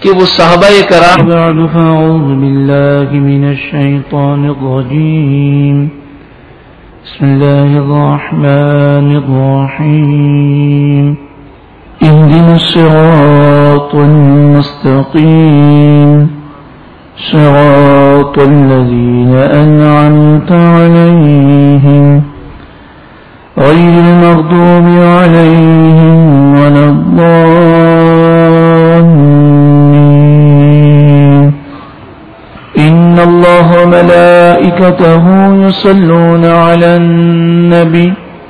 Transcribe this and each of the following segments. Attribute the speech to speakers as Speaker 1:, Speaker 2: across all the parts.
Speaker 1: کہ وہ صحابہ کرام
Speaker 2: بعد فأعوذ بالله من الشيطان الرجيم بسم الله الرحمن الرحيم اهدنا الصراط المستقيم صراط الذين أنعمت عليهم غير المغضوب عليهم ولا الضالين إن الله وملائكته يصلون على النبي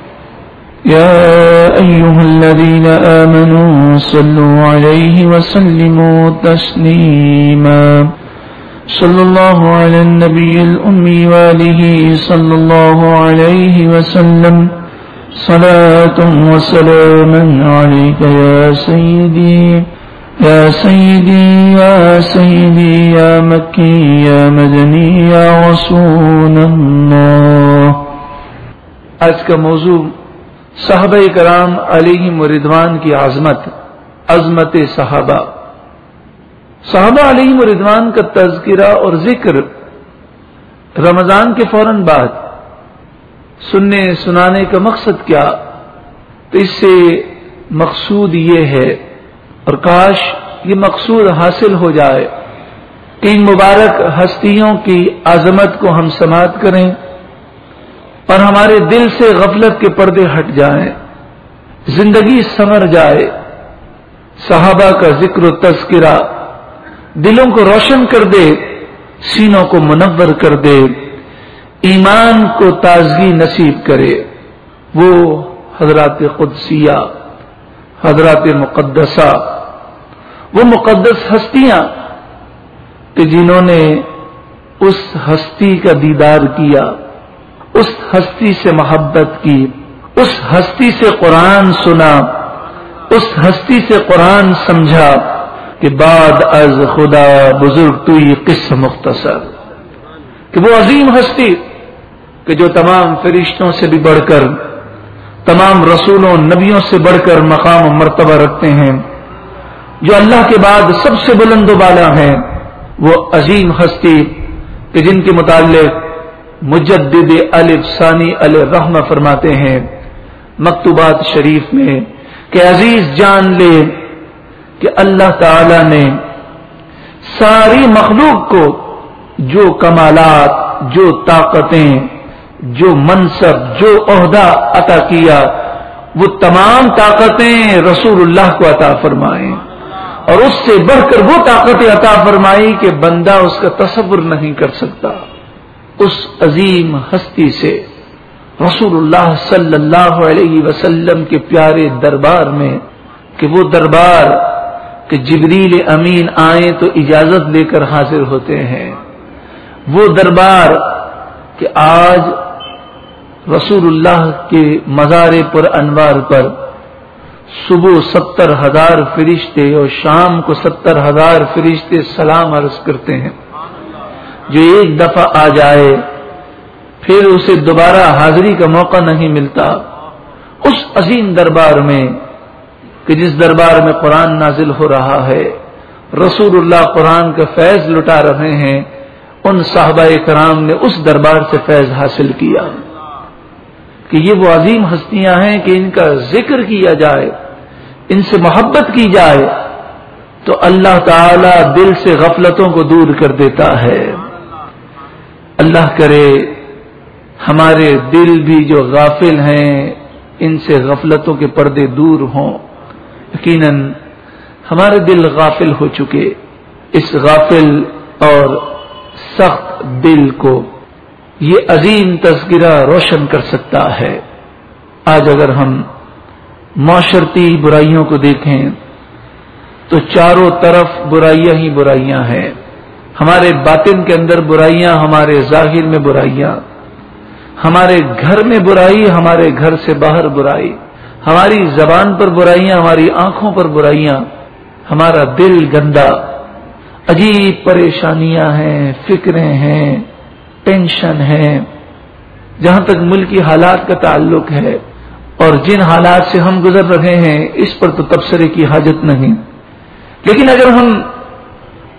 Speaker 2: يا أيها الذين آمنوا صلوا عليه وسلموا تسليما صلى الله على النبي الأمي وآله صلى الله عليه وسلم صلاة وسلاما عليك يا سيدي يا سيدي يا سيدي يا مكي يا مدني يا رسول الله.
Speaker 1: آج کا موضوع صحابہ کرام علیہم رضوان کی عظمت صحابہ. صحابہ علیہم رضوان کا تذکرہ اور ذکر رمضان کے فوراً بعد سننے سنانے کا مقصد کیا؟ تو اس سے مقصود یہ ہے، اور کاش یہ مقصود حاصل ہو جائے کہ ان مبارک ہستیوں کی عظمت کو ہم سماعت کریں اور ہمارے دل سے غفلت کے پردے ہٹ جائیں، زندگی سنور جائے. صحابہ کا ذکر و تذکرہ دلوں کو روشن کر دے، سینوں کو منور کر دے، ایمان کو تازگی نصیب کرے. وہ حضرات قدسیہ، حضرات مقدسہ، وہ مقدس ہستیاں کہ جنہوں نے اس ہستی کا دیدار کیا، اس ہستی سے محبت کی، اس ہستی سے قرآن سنا، اس ہستی سے قرآن سمجھا کہ بعد از خدا بزرگ تو یہ قصہ مختصر، کہ وہ عظیم ہستی کہ جو تمام فرشتوں سے بھی بڑھ کر، تمام رسولوں نبیوں سے بڑھ کر مقام و مرتبہ رکھتے ہیں، جو اللہ کے بعد سب سے بلند و بالا ہیں، وہ عظیم ہستی کہ جن کے متعلق مجدد الف ثانی الرحمہ فرماتے ہیں مکتوبات شریف میں کہ عزیز جان لے کہ اللہ تعالی نے ساری مخلوق کو جو کمالات، جو طاقتیں، جو منصب، جو عہدہ عطا کیا، وہ تمام طاقتیں رسول اللہ کو عطا فرمائیں، اور اس سے بڑھ کر وہ طاقتیں عطا فرمائی کہ بندہ اس کا تصور نہیں کر سکتا. اس عظیم ہستی سے رسول اللہ صلی اللہ علیہ وسلم کے پیارے دربار میں، کہ وہ دربار کہ جبریل امین آئیں تو اجازت لے کر حاضر ہوتے ہیں، وہ دربار کہ آج رسول اللہ کے مزار پر انوار پر صبح 70,000 فرشتے اور شام کو 70,000 فرشتے سلام عرض کرتے ہیں. جو ایک دفعہ آ جائے پھر اسے دوبارہ حاضری کا موقع نہیں ملتا. اس عظیم دربار میں کہ جس دربار میں قرآن نازل ہو رہا ہے، رسول اللہ قرآن کا فیض لٹا رہے ہیں، ان صحابہ کرام نے اس دربار سے فیض حاصل کیا. کہ یہ وہ عظیم ہستیاں ہیں کہ ان کا ذکر کیا جائے، ان سے محبت کی جائے تو اللہ تعالی دل سے غفلتوں کو دور کر دیتا ہے. اللہ کرے ہمارے دل بھی جو غافل ہیں ان سے غفلتوں کے پردے دور ہوں. یقیناً ہمارے دل غافل ہو چکے. اس غافل اور سخت دل کو یہ عظیم تذکرہ روشن کر سکتا ہے. آج اگر ہم معاشرتی برائیوں کو دیکھیں تو چاروں طرف برائیاں ہی برائیاں ہیں. ہمارے باطن کے اندر برائیاں، ہمارے ظاہر میں برائیاں، ہمارے گھر میں برائی، ہمارے گھر سے باہر برائی، ہماری زبان پر برائیاں، ہماری آنکھوں پر برائیاں، ہمارا دل گندا، عجیب پریشانیاں ہیں، فکریں ہیں، ٹینشن ہے. جہاں تک ملکی حالات کا تعلق ہے اور جن حالات سے ہم گزر رہے ہیں اس پر تو تبصرے کی حاجت نہیں. لیکن اگر ہم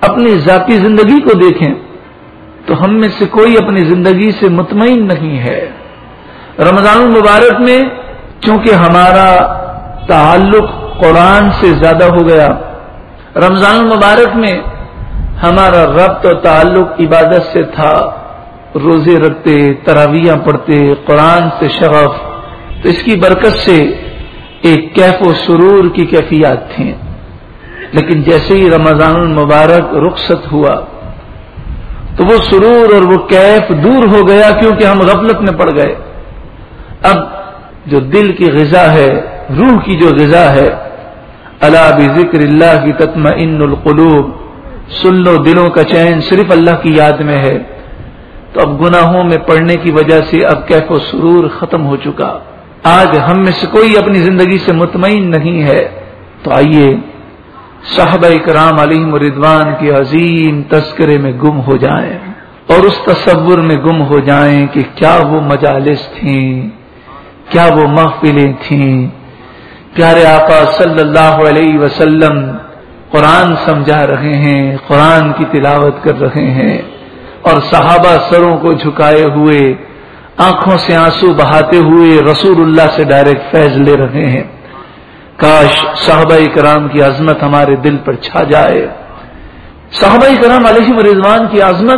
Speaker 1: اپنی ذاتی زندگی کو دیکھیں تو ہم میں سے کوئی اپنی زندگی سے مطمئن نہیں ہے. رمضان المبارک میں چونکہ ہمارا تعلق قرآن سے زیادہ ہو گیا، رمضان المبارک میں ہمارا ربط اور تعلق عبادت سے تھا، روزے رکھتے، تراویحاں پڑھتے، قرآن سے شغف، تو اس کی برکت سے ایک کیف و سرور کی کیفیات تھیں. لیکن جیسے ہی رمضان المبارک رخصت ہوا تو وہ سرور اور وہ کیف دور ہو گیا، کیونکہ ہم غفلت میں پڑ گئے. اب جو دل کی غذا ہے، روح کی جو غذا ہے، الا بذکر اللہ کی تطمئن القلوب، سن لو دلوں کا چین صرف اللہ کی یاد میں ہے. تو اب گناہوں میں پڑنے کی وجہ سے اب کیف و سرور ختم ہو چکا. آج ہم میں سے کوئی اپنی زندگی سے مطمئن نہیں ہے. تو آئیے صحابہ کرام علیہم رضوان کے عظیم تذکرے میں گم ہو جائیں اور اس تصور میں گم ہو جائیں کہ کیا وہ مجالس تھیں، کیا وہ محفلیں تھیں. پیارے آقا صلی اللہ علیہ وسلم قرآن سمجھا رہے ہیں، قرآن کی تلاوت کر رہے ہیں، اور صحابہ سروں کو جھکائے ہوئے، آنکھوں سے آنسو بہاتے ہوئے رسول اللہ سے ڈائریکٹ فیض لے رہے ہیں. کاش صحابہ کرام کی عظمت ہمارے دل پر چھا جائے. صحابہ کرام علیہم رضوان کی عظمت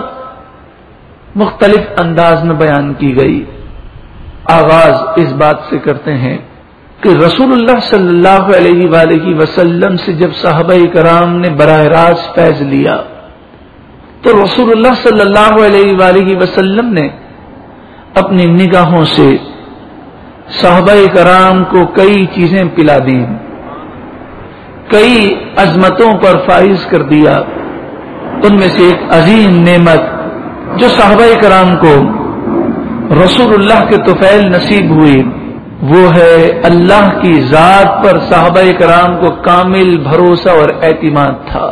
Speaker 1: مختلف انداز میں بیان کی گئی. آغاز اس بات سے کرتے ہیں کہ رسول اللہ صلی اللہ علیہ وآلہ وسلم سے جب صحابہ کرام نے براہ راست فیض لیا تو رسول اللہ صلی اللہ علیہ وآلہ وسلم نے اپنی نگاہوں سے صحابہ کرام کو کئی چیزیں پلا دیں، کئی عظمتوں پر فائز کر دیا. ان میں سے ایک عظیم نعمت جو صحابہ کرام کو رسول اللہ کے طفیل نصیب ہوئی وہ ہے اللہ کی ذات پر صحابہ کرام کو کامل بھروسہ اور اعتماد تھا.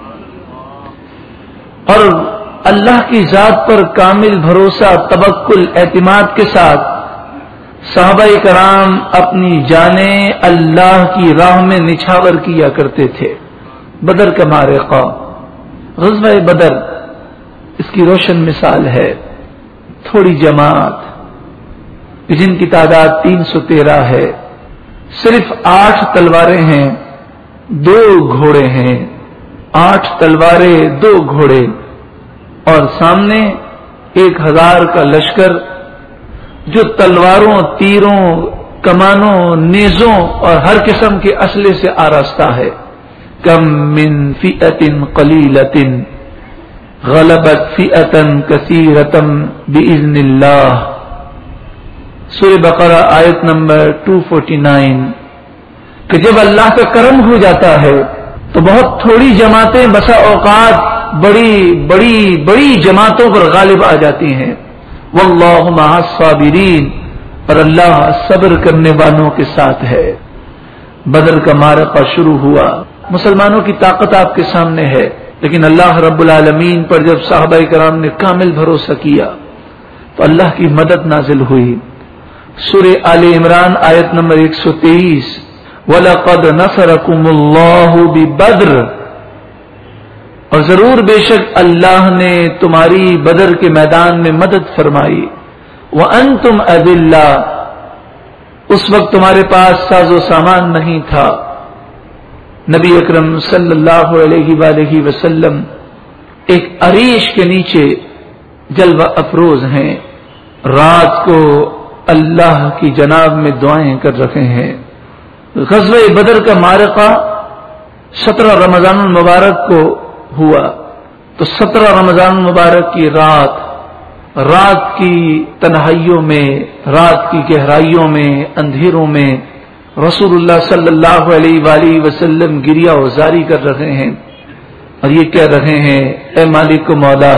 Speaker 1: اور اللہ کی ذات پر کامل بھروسہ، توکل، اعتماد کے ساتھ صحابہ کرام اپنی جانیں اللہ کی راہ میں نچھاور کیا کرتے تھے. بدر کا معرکہ، غزوہ بدر اس کی روشن مثال ہے. تھوڑی جماعت جن کی تعداد 313 ہے، صرف 8 تلواریں ہیں، 2 گھوڑے ہیں. 8 تلواریں، 2 گھوڑے، اور سامنے 1000 کا لشکر جو تلواروں، تیروں، کمانوں، نیزوں اور ہر قسم کے اسلحے سے آراستہ ہے. کم من فئۃ قلیلۃ غلبت فئۃ کثیرۃ باذن اللہ. سورہ بقرہ آیت نمبر 249. کہ جب اللہ کا کرم ہو جاتا ہے تو بہت تھوڑی جماعتیں بسا اوقات بڑی بڑی بڑی جماعتوں پر غالب آ جاتی ہیں. واللہ مع الصابرین، اور اللہ صبر کرنے والوں کے ساتھ ہے. بدر کا معرکہ شروع ہوا. مسلمانوں کی طاقت آپ کے سامنے ہے، لیکن اللہ رب العالمین پر جب صحابہ کرام نے کامل بھروسہ کیا تو اللہ کی مدد نازل ہوئی. سورہ آل عمران آیت نمبر 123. وَلَقَدْ نَصَرَكُمُ اللَّهُ بِبَدْرٍ، اور ضرور بے شک اللہ نے تمہاری بدر کے میدان میں مدد فرمائی. وَأَنْتُمْ أَذِلَّةٌ، اس وقت تمہارے پاس ساز و سامان نہیں تھا. نبی اکرم صلی اللہ علیہ وآلہ وسلم ایک عریش کے نیچے جلوہ افروز ہیں، رات کو اللہ کی جناب میں دعائیں کر رہے ہیں. غزوہ بدر کا معرکہ 17 رمضان المبارک کو ہوا. تو 17 رمضان المبارک کی رات کی تنہائیوں میں، رات کی گہرائیوں میں، اندھیروں میں رسول اللہ صلی اللہ علیہ وآلہ وسلم گریہ و زاری کر رہے ہیں اور یہ کہہ رہے ہیں اے مالک و مولا،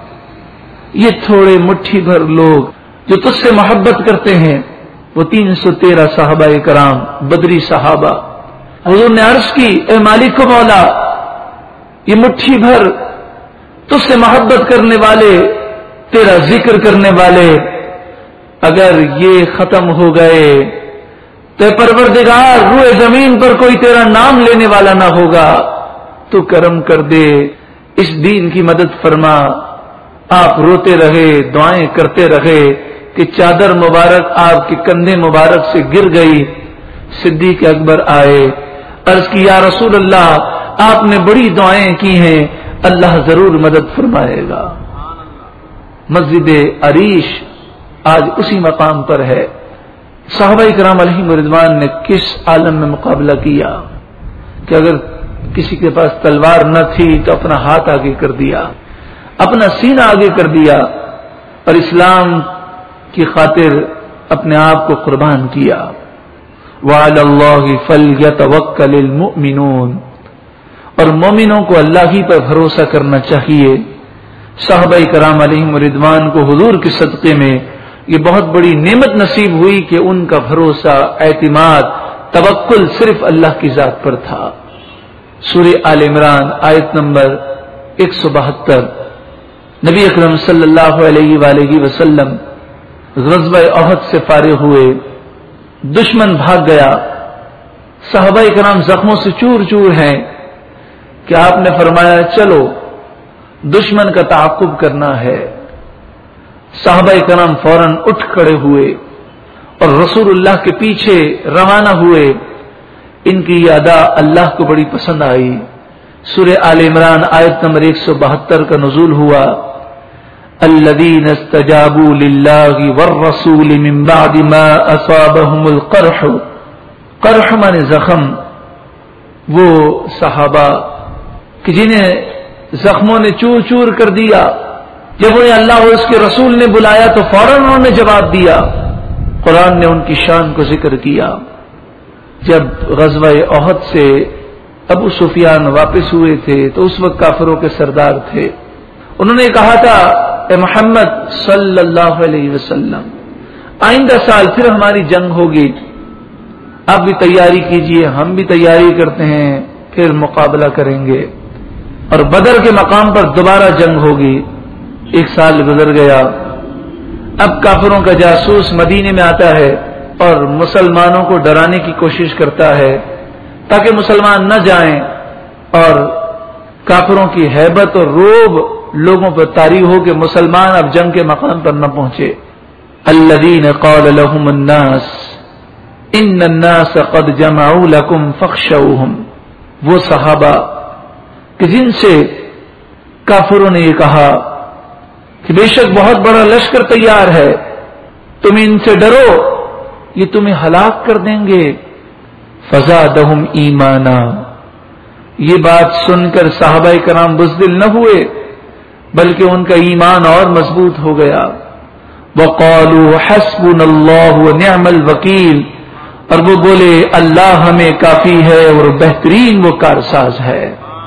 Speaker 1: یہ تھوڑے مٹھی بھر لوگ جو تجھ سے محبت کرتے ہیں، وہ 313 صحابہ کرام بدری صحابہ، حضور نے عرض کی اے مالک و مولا، یہ مٹھی بھر تجھ سے محبت کرنے والے، تیرا ذکر کرنے والے، اگر یہ ختم ہو گئے تو پروردگار روئے زمین پر کوئی تیرا نام لینے والا نہ ہوگا. تو کرم کر دے اس دین کی مدد فرما. آپ روتے رہے, دعائیں کرتے رہے کہ چادر مبارک آپ کے کندھے مبارک سے گر گئی. صدیق اکبر آئے, عرض کی یا رسول اللہ آپ نے بڑی دعائیں کی ہیں, اللہ ضرور مدد فرمائے گا. مسجد عریش آج اسی مقام پر ہے. صحابہ کرام علیہم رضوان نے کس عالم میں مقابلہ کیا کہ اگر کسی کے پاس تلوار نہ تھی تو اپنا ہاتھ آگے کر دیا, اپنا سینہ آگے کر دیا اور اسلام کی خاطر اپنے آپ کو قربان کیا. وعلی اللہ فلیتوکل المؤمنون, اور مومنوں کو اللہ ہی پر بھروسہ کرنا چاہیے. صحابہ کرام علیہم رضوان کو حضور کے صدقے میں یہ بہت بڑی نعمت نصیب ہوئی کہ ان کا بھروسہ, اعتماد, توکل صرف اللہ کی ذات پر تھا. سورہ آل عمران آیت نمبر 172. نبی اکرم صلی اللہ علیہ وآلہ وسلم غزوہ احد سے فارغ ہوئے, دشمن بھاگ گیا, صحابہ کرام زخموں سے چور چور ہیں کہ آپ نے فرمایا چلو دشمن کا تعاقب کرنا ہے. صحابہ کرام فوراً اٹھ کھڑے ہوئے اور رسول اللہ کے پیچھے روانہ ہوئے. ان کی یہ ادا اللہ کو بڑی پسند آئی. سورہ آل عمران آیت نمبر 172 کا نزول ہوا. الذین استجابوا للہ والرسول من بعد ما اصابهم القرح. قرح معنی زخم. وہ صحابہ کہ جنہیں زخموں نے چور چور کر دیا, جب انہیں اللہ اور اس کے رسول نے بلایا تو فوراً انہوں نے جواب دیا. قرآن نے ان کی شان کو ذکر کیا. جب غزوہ احد سے ابو سفیان واپس ہوئے تھے تو اس وقت کافروں کے سردار تھے. انہوں نے کہا تھا اے محمد صلی اللہ علیہ وسلم آئندہ سال پھر ہماری جنگ ہوگی, آپ بھی تیاری کیجئے, ہم بھی تیاری کرتے ہیں, پھر مقابلہ کریں گے. اور بدر کے مقام پر دوبارہ جنگ ہوگی. 1 سال گزر گیا. اب کافروں کا جاسوس مدینے میں آتا ہے اور مسلمانوں کو ڈرانے کی کوشش کرتا ہے تاکہ مسلمان نہ جائیں, اور کافروں کی ہیبت اور روب لوگوں پر طاری ہو کہ مسلمان اب جنگ کے مقام پر نہ پہنچے. الذین قال لهم الناس ان الناس قد جمعوا لكم فاخشوهم. وہ صحابہ کہ جن سے کافروں نے یہ کہا کہ بے شک بہت بڑا لشکر تیار ہے, تم ان سے ڈرو, یہ تمہیں ہلاک کر دیں گے. فزادہم ایمانا. یہ بات سن کر صحابہ کرام بزدل نہ ہوئے بلکہ ان کا ایمان اور مضبوط ہو گیا. وقالوا حسبنا اللہ ونعم الوکیل. اور وہ بولے اللہ ہمیں کافی ہے اور بہترین وہ کارساز ہے.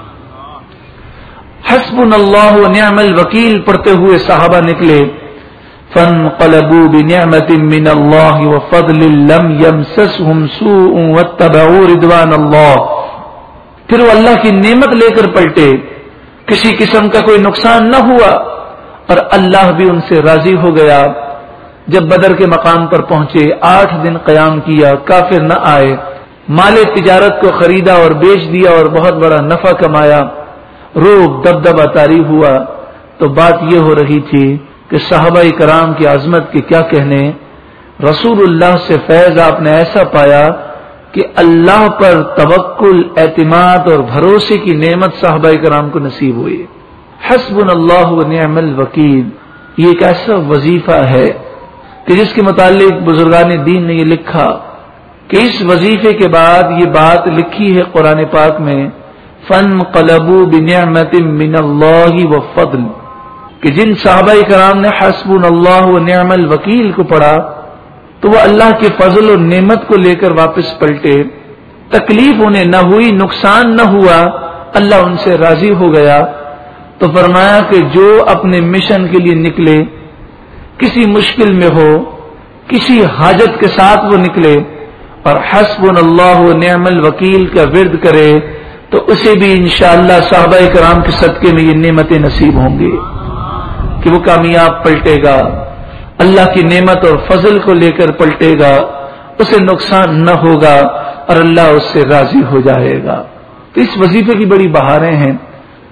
Speaker 1: حسبنا اللہ ونعم الوکیل پڑھتے ہوئے صحابہ نکلے. فانقلبوا بنعمة من اللہ وفضل لم يمسسهم سوء واتبعوا رضوان اللہ. پھر وہ اللہ کی نعمت لے کر پلٹے, کسی قسم کا کوئی نقصان نہ ہوا اور اللہ بھی ان سے راضی ہو گیا. جب بدر کے مقام پر پہنچے 8 دن قیام کیا, کافر نہ آئے, مال تجارت کو خریدا اور بیچ دیا اور بہت بڑا نفع کمایا. روب دبدبہ طاری ہوا تو بات یہ ہو رہی تھی کہ صحابہ کرام کی عظمت کے کیا کہنے. رسول اللہ سے فیض آپ نے ایسا پایا کہ اللہ پر توکل, اعتماد اور بھروسے کی نعمت صحابہ کرام کو نصیب ہوئی. حسبنا اللہ ونعم الوکیل یہ ایک ایسا وظیفہ ہے کہ جس کے متعلق بزرگان دین نے یہ لکھا کہ اس وظیفے کے بعد یہ بات لکھی ہے قرآن پاک میں فانقلبوا بنعمة من اللہ وفضل, کہ جن صحابہ کرام نے حسبنا اللہ ونعم الوکیل کو پڑھا تو وہ اللہ کے فضل اور نعمت کو لے کر واپس پلٹے. تکلیف انہیں نہ ہوئی, نقصان نہ ہوا, اللہ ان سے راضی ہو گیا. تو فرمایا کہ جو اپنے مشن کے لیے نکلے, کسی مشکل میں ہو, کسی حاجت کے ساتھ وہ نکلے اور حسبنا اللہ ونعم الوکیل کا ورد کرے تو اسے بھی انشاءاللہ صحابہ کرام کے صدقے میں یہ نعمتیں نصیب ہوں گی کہ وہ کامیاب پلٹے گا, اللہ کی نعمت اور فضل کو لے کر پلٹے گا, اسے نقصان نہ ہوگا اور اللہ اس سے راضی ہو جائے گا. تو اس وظیفے کی بڑی بہاریں ہیں.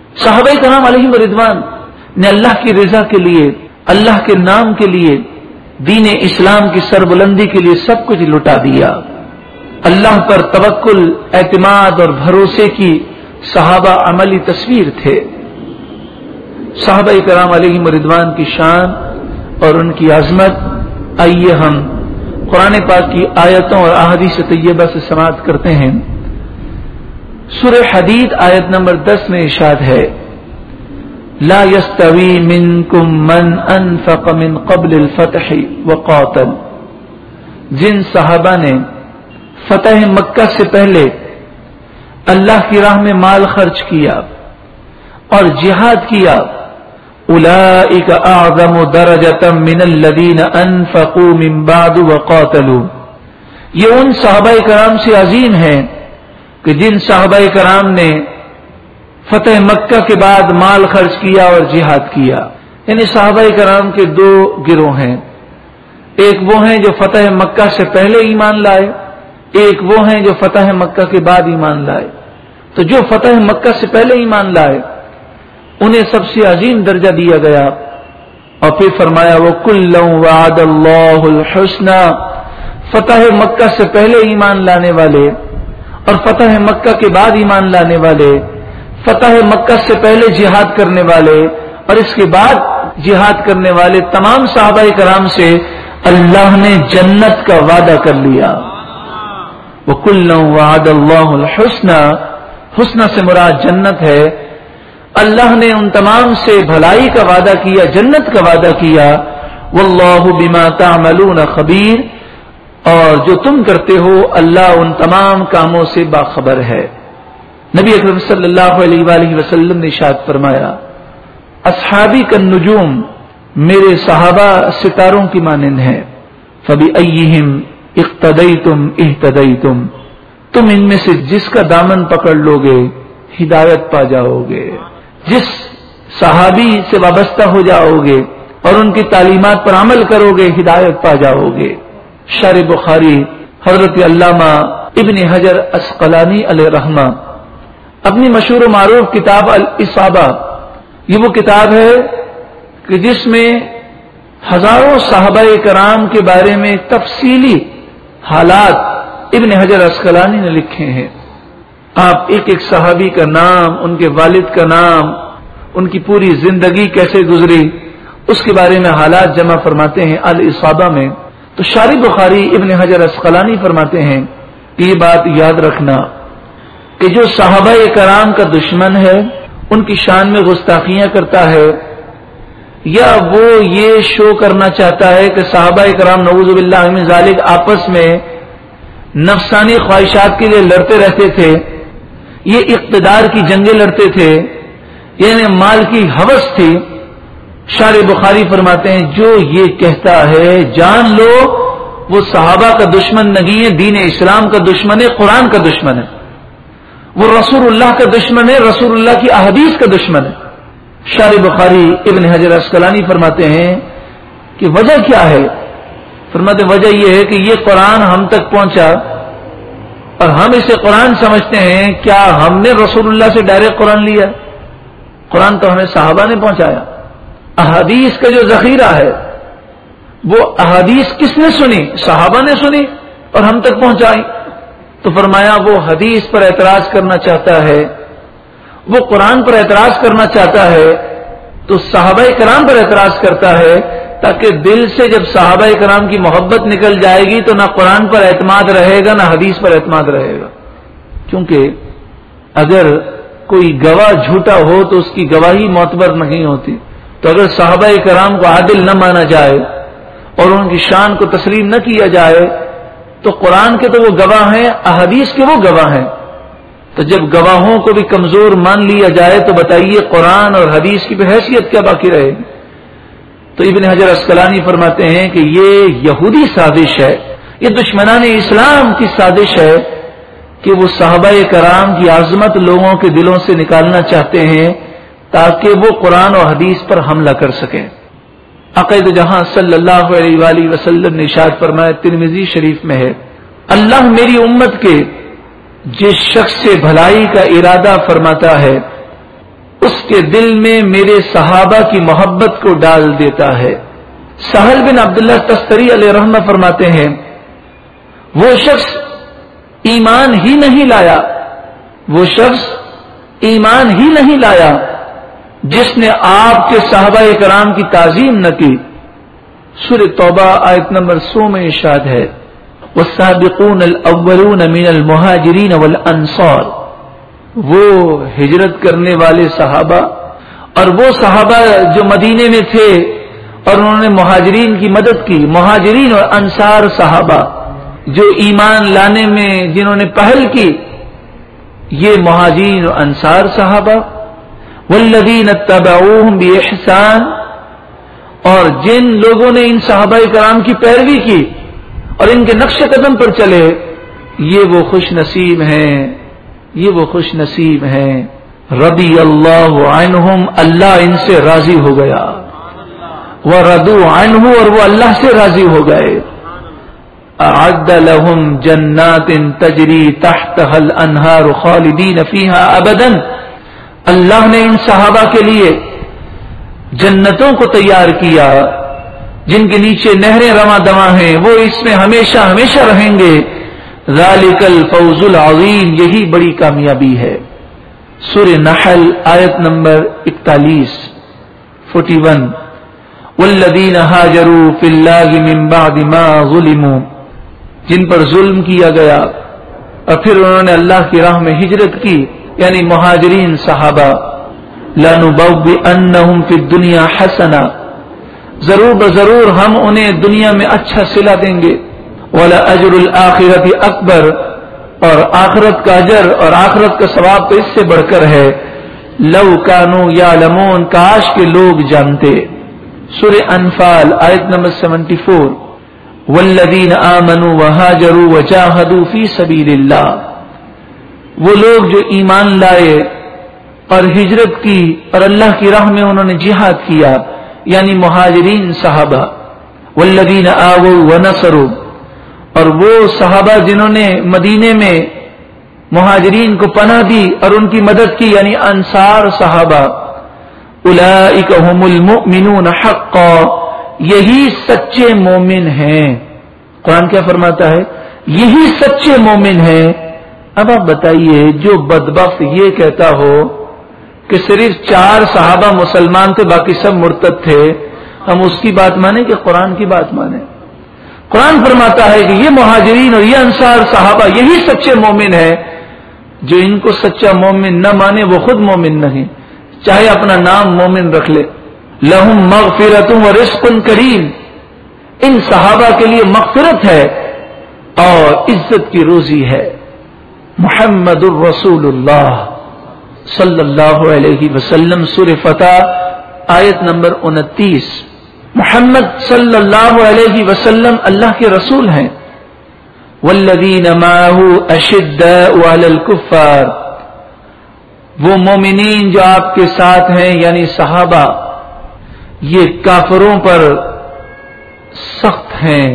Speaker 1: صحابہ کرام علیہم رضوان نے اللہ کی رضا کے لیے، اللہ کے نام کے لیے، دین اسلام کی سربلندی کے لیے سب کچھ لٹا دیا۔ اللہ پر توکل، اعتماد اور بھروسے کی صحابہ عملی تصویر تھے۔ صحابہ کرام علیہم رضوان کی شان اور ان کی عظمت آئیے ہم قرآن پاک کی آیتوں اور احادیث طیبہ سے سماعت کرتے ہیں۔ سورہ حدید آیت نمبر 10 میں ارشاد ہے، لا يستوی منکم من انفق من قبل الفتح وقاتل، جن صحابہ نے فتح مکہ سے پہلے اللہ کی راہ میں مال خرچ کیا اور جہاد کیا، اولئک اعظم درجۃ من الذین انفقوا من بعد وقاتلوا، یہ ان صحابہ کرام سے عظیم ہیں کہ جن صحابہ کرام نے فتح مکہ کے بعد مال خرچ کیا اور جہاد کیا۔ یعنی صحابہ کرام کے دو گروہ ہیں، ایک وہ ہیں جو فتح مکہ سے پہلے ایمان لائے، ایک وہ ہیں جو فتح مکہ کے بعد ایمان لائے۔ تو جو فتح مکہ سے پہلے ایمان لائے انہیں سب سے عظیم درجہ دیا گیا، اور پھر فرمایا وَكُلًّا وَعَدَ اللَّهُ الْحُسْنَى، فتح مکہ سے پہلے ایمان لانے والے اور فتح مکہ کے بعد ایمان لانے والے، فتح مکہ سے پہلے جہاد کرنے والے اور اس کے بعد جہاد کرنے والے تمام صحابہ کرام سے اللہ نے جنت کا وعدہ کر لیا۔ وَكُلًّا وَعَدَ اللَّهُ الْحُسْنَى، حسنہ سے مراد جنت ہے۔ اللہ نے ان تمام سے بھلائی کا وعدہ کیا، جنت کا وعدہ کیا۔ وَاللَّهُ بِمَا تَعْمَلُونَ خَبِيرٌ، اور جو تم کرتے ہو اللہ ان تمام کاموں سے باخبر ہے۔ نبی اکرم صلی اللہ علیہ وآلہ وسلم نے ارشاد فرمایا، اصحابی کالنجوم، میرے صحابہ ستاروں کی مانند ہیں، فَبِأَيِّهِمْ اقتدیتم اہتدیتم، تم ان میں سے جس کا دامن پکڑ لو گے ہدایت پا جاؤ گے، جس صحابی سے وابستہ ہو جاؤ گے اور ان کی تعلیمات پر عمل کرو گے ہدایت پا جاؤ گے۔ شارح بخاری حضرت علامہ ابن حجر عسقلانی علیہ رحمہ اپنی مشہور و معروف کتاب الاصابہ، یہ وہ کتاب ہے کہ جس میں ہزاروں صحابہ کرام کے بارے میں تفصیلی حالات ابن حجر عسقلانی نے لکھے ہیں۔ آپ ایک ایک صحابی کا نام، ان کے والد کا نام، ان کی پوری زندگی کیسے گزری، اس کے بارے میں حالات جمع فرماتے ہیں الاصابہ میں۔ تو شارح بخاری ابن حجر عسقلانی فرماتے ہیں کہ یہ بات یاد رکھنا کہ جو صحابہ کرام کا دشمن ہے، ان کی شان میں گستاخیاں کرتا ہے، یا وہ یہ شو کرنا چاہتا ہے کہ صحابہ کرام نعوذ باللہ من ذالک آپس میں نفسانی خواہشات کے لیے لڑتے رہتے تھے، یہ اقتدار کی جنگیں لڑتے تھے، یعنی مال کی ہوس تھی، شارح بخاری فرماتے ہیں جو یہ کہتا ہے جان لو وہ صحابہ کا دشمن نہیں ہے، دین اسلام کا دشمن ہے، قرآن کا دشمن ہے، وہ رسول اللہ کا دشمن ہے، رسول اللہ کی احادیث کا دشمن ہے۔ شارح بخاری ابن حجر عسقلانی فرماتے ہیں کہ وجہ کیا ہے؟ فرماتے وجہ یہ ہے کہ یہ قرآن ہم تک پہنچا اور ہم اسے قرآن سمجھتے ہیں، کیا ہم نے رسول اللہ سے ڈائریکٹ قرآن لیا؟ قرآن تو ہمیں صحابہ نے پہنچایا۔ احادیث کا جو ذخیرہ ہے وہ احادیث کس نے سنی؟ صحابہ نے سنی اور ہم تک پہنچائی۔ تو فرمایا وہ حدیث پر اعتراض کرنا چاہتا ہے، وہ قرآن پر اعتراض کرنا چاہتا ہے تو صحابہ کرام پر اعتراض کرتا ہے، تاکہ دل سے جب صحابہ کرام کی محبت نکل جائے گی تو نہ قرآن پر اعتماد رہے گا نہ حدیث پر اعتماد رہے گا۔ کیونکہ اگر کوئی گواہ جھوٹا ہو تو اس کی گواہی معتبر نہیں ہوتی، تو اگر صحابہ کرام کو عادل نہ مانا جائے اور ان کی شان کو تسلیم نہ کیا جائے تو قرآن کے تو وہ گواہ ہیں، احادیث کے وہ گواہ ہیں، تو جب گواہوں کو بھی کمزور مان لیا جائے تو بتائیے قرآن اور حدیث کی حیثیت کیا باقی رہے گی؟ تو ابن حجر عسقلانی فرماتے ہیں کہ یہ یہودی سازش ہے، یہ دشمنان اسلام کی سازش ہے کہ وہ صحابہ کرام کی عظمت لوگوں کے دلوں سے نکالنا چاہتے ہیں تاکہ وہ قرآن و حدیث پر حملہ کر سکیں۔ عقائد جہاں صلی اللہ علیہ وآلہ وسلم نے ارشاد فرمایا، ترمذی شریف میں ہے، اللہ میری امت کے جس شخص سے بھلائی کا ارادہ فرماتا ہے اس کے دل میں میرے صحابہ کی محبت کو ڈال دیتا ہے۔ سہل بن عبداللہ تستری علیہ رحمہ فرماتے ہیں وہ شخص ایمان ہی نہیں لایا، وہ شخص ایمان ہی نہیں لایا جس نے آپ کے صحابہ کرام کی تعظیم نہ کی۔ سورہ توبہ آیت نمبر 100 میں ارشاد ہے والسابقون الاولون من المہاجرین والانصار، وہ ہجرت کرنے والے صحابہ اور وہ صحابہ جو مدینے میں تھے اور انہوں نے مہاجرین کی مدد کی، مہاجرین اور انصار صحابہ جو ایمان لانے میں جنہوں نے پہل کی، یہ مہاجرین اور انصار صحابہ، والذین اتبعوہم باحسان، اور جن لوگوں نے ان صحابہ کرام کی پیروی کی اور ان کے نقش قدم پر چلے، یہ وہ خوش نصیب ہیں، یہ وہ خوش نصیب ہیں۔ رضی اللہ عنہم، اللہ ان سے راضی ہو گیا، ورضوا عنہ، اور وہ اللہ سے راضی ہو گئے۔ اعد لهم جنات تجری تحتها الانہار خالدین فیہا ابدا، اللہ نے ان صحابہ کے لیے جنتوں کو تیار کیا جن کے نیچے نہریں رواں دواں ہیں، وہ اس میں ہمیشہ ہمیشہ رہیں گے۔ ذالک الفوز العظیم، یہی بڑی کامیابی ہے۔ سورہ نحل آیت نمبر 41 والذین ہاجروا فی اللہ من بعد ما ظلموا، جن پر ظلم کیا گیا اور پھر انہوں نے اللہ کی راہ میں ہجرت کی، یعنی مہاجرین صحابہ، لَنُبَوِّئَنَّهُمْ فِي الدُّنْيَا حَسَنًا، ضرور بضرور ہم انہیں دنیا میں اچھا صلہ دیں گے، وَلَأَجْرُ الْآخِرَةِ أَكْبَرُ، اور آخرت کا اجر اور آخرت کا ثواب تو اس سے بڑھ کر ہے۔ لَوْ كَانُوا يَعْلَمُونَ، کاش کے لوگ جانتے۔ سورہ انفال آیت نمبر 74 وَالَّذِينَ آمَنُوا وَهَاجَرُوا وَجَاهَدُوا فِي سَبِيلِ اللَّهِ، وہ لوگ جو ایمان لائے اور ہجرت کی اور اللہ کی راہ میں انہوں نے جہاد کیا، یعنی مہاجرین صحابہ۔ والذین آووا ونصروا، اور وہ صحابہ جنہوں نے مدینے میں مہاجرین کو پناہ دی اور ان کی مدد کی، یعنی انصار صحابہ۔ اولئک هم المؤمنون حقا، یہی سچے مومن ہیں۔ قرآن کیا فرماتا ہے؟ یہی سچے مومن ہیں۔ اب آپ بتائیے، جو بدبخت یہ کہتا ہو کہ صرف 4 صحابہ مسلمان تھے باقی سب مرتد تھے، ہم اس کی بات مانیں کہ قرآن کی بات مانیں؟ قرآن فرماتا ہے کہ یہ مہاجرین اور یہ انصار صحابہ یہی سچے مومن ہیں۔ جو ان کو سچا مومن نہ مانے وہ خود مومن نہیں، چاہے اپنا نام مومن رکھ لے۔ لہم مغفرۃ ورزق کریم، ان صحابہ کے لیے مغفرت ہے اور عزت کی روزی ہے۔ محمد الرسول اللہ صلی اللہ علیہ وسلم، سورہ فتح آیت نمبر 29۔ محمد صلی اللہ علیہ وسلم اللہ کے رسول ہیں۔ والذین معہ اشداء علی الکفار، وہ مومنین جو آپ کے ساتھ ہیں یعنی صحابہ، یہ کافروں پر سخت ہیں۔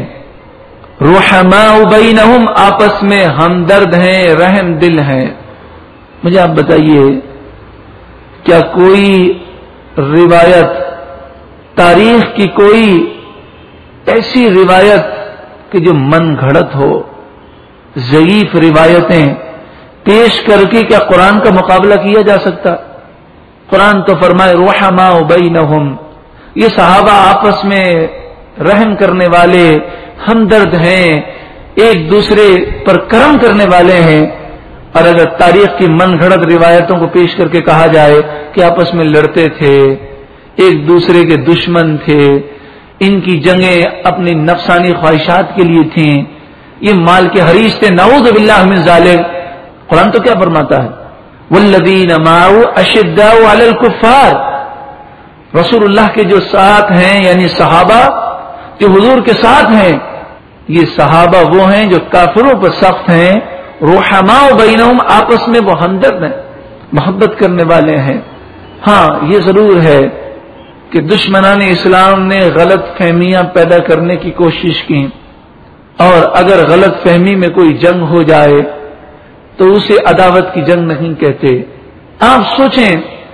Speaker 1: رحماء بینہم، آپس میں ہمدرد ہیں، رحم دل ہیں۔ مجھے آپ بتائیے، کیا کوئی روایت، تاریخ کی کوئی ایسی روایت کہ جو من گھڑت ہو، ضعیف روایتیں پیش کر کے کیا قرآن کا مقابلہ کیا جا سکتا؟ قرآن تو فرمائے رحماء بینہم، یہ صحابہ آپس میں رحم کرنے والے، ہمدرد ہیں، ایک دوسرے پر کرم کرنے والے ہیں۔ اور اگر تاریخ کی من گھڑت روایتوں کو پیش کر کے کہا جائے کہ آپس میں لڑتے تھے، ایک دوسرے کے دشمن تھے، ان کی جنگیں اپنی نفسانی خواہشات کے لیے تھیں، یہ مال کے حریص تھے، نعوذ باللہ من ذالک، قرآن تو کیا فرماتا ہے؟ والذین معہ اشداء علی الکفار، رسول اللہ کے جو ساتھ ہیں یعنی صحابہ جو حضور کے ساتھ ہیں، یہ صحابہ وہ ہیں جو کافروں پر سخت ہیں۔ رحماء بینہم، آپس میں وہ ہمدرد ہیں، محبت کرنے والے ہیں۔ ہاں یہ ضرور ہے کہ دشمنان اسلام نے غلط فہمیاں پیدا کرنے کی کوشش کی، اور اگر غلط فہمی میں کوئی جنگ ہو جائے تو اسے عداوت کی جنگ نہیں کہتے۔ آپ سوچیں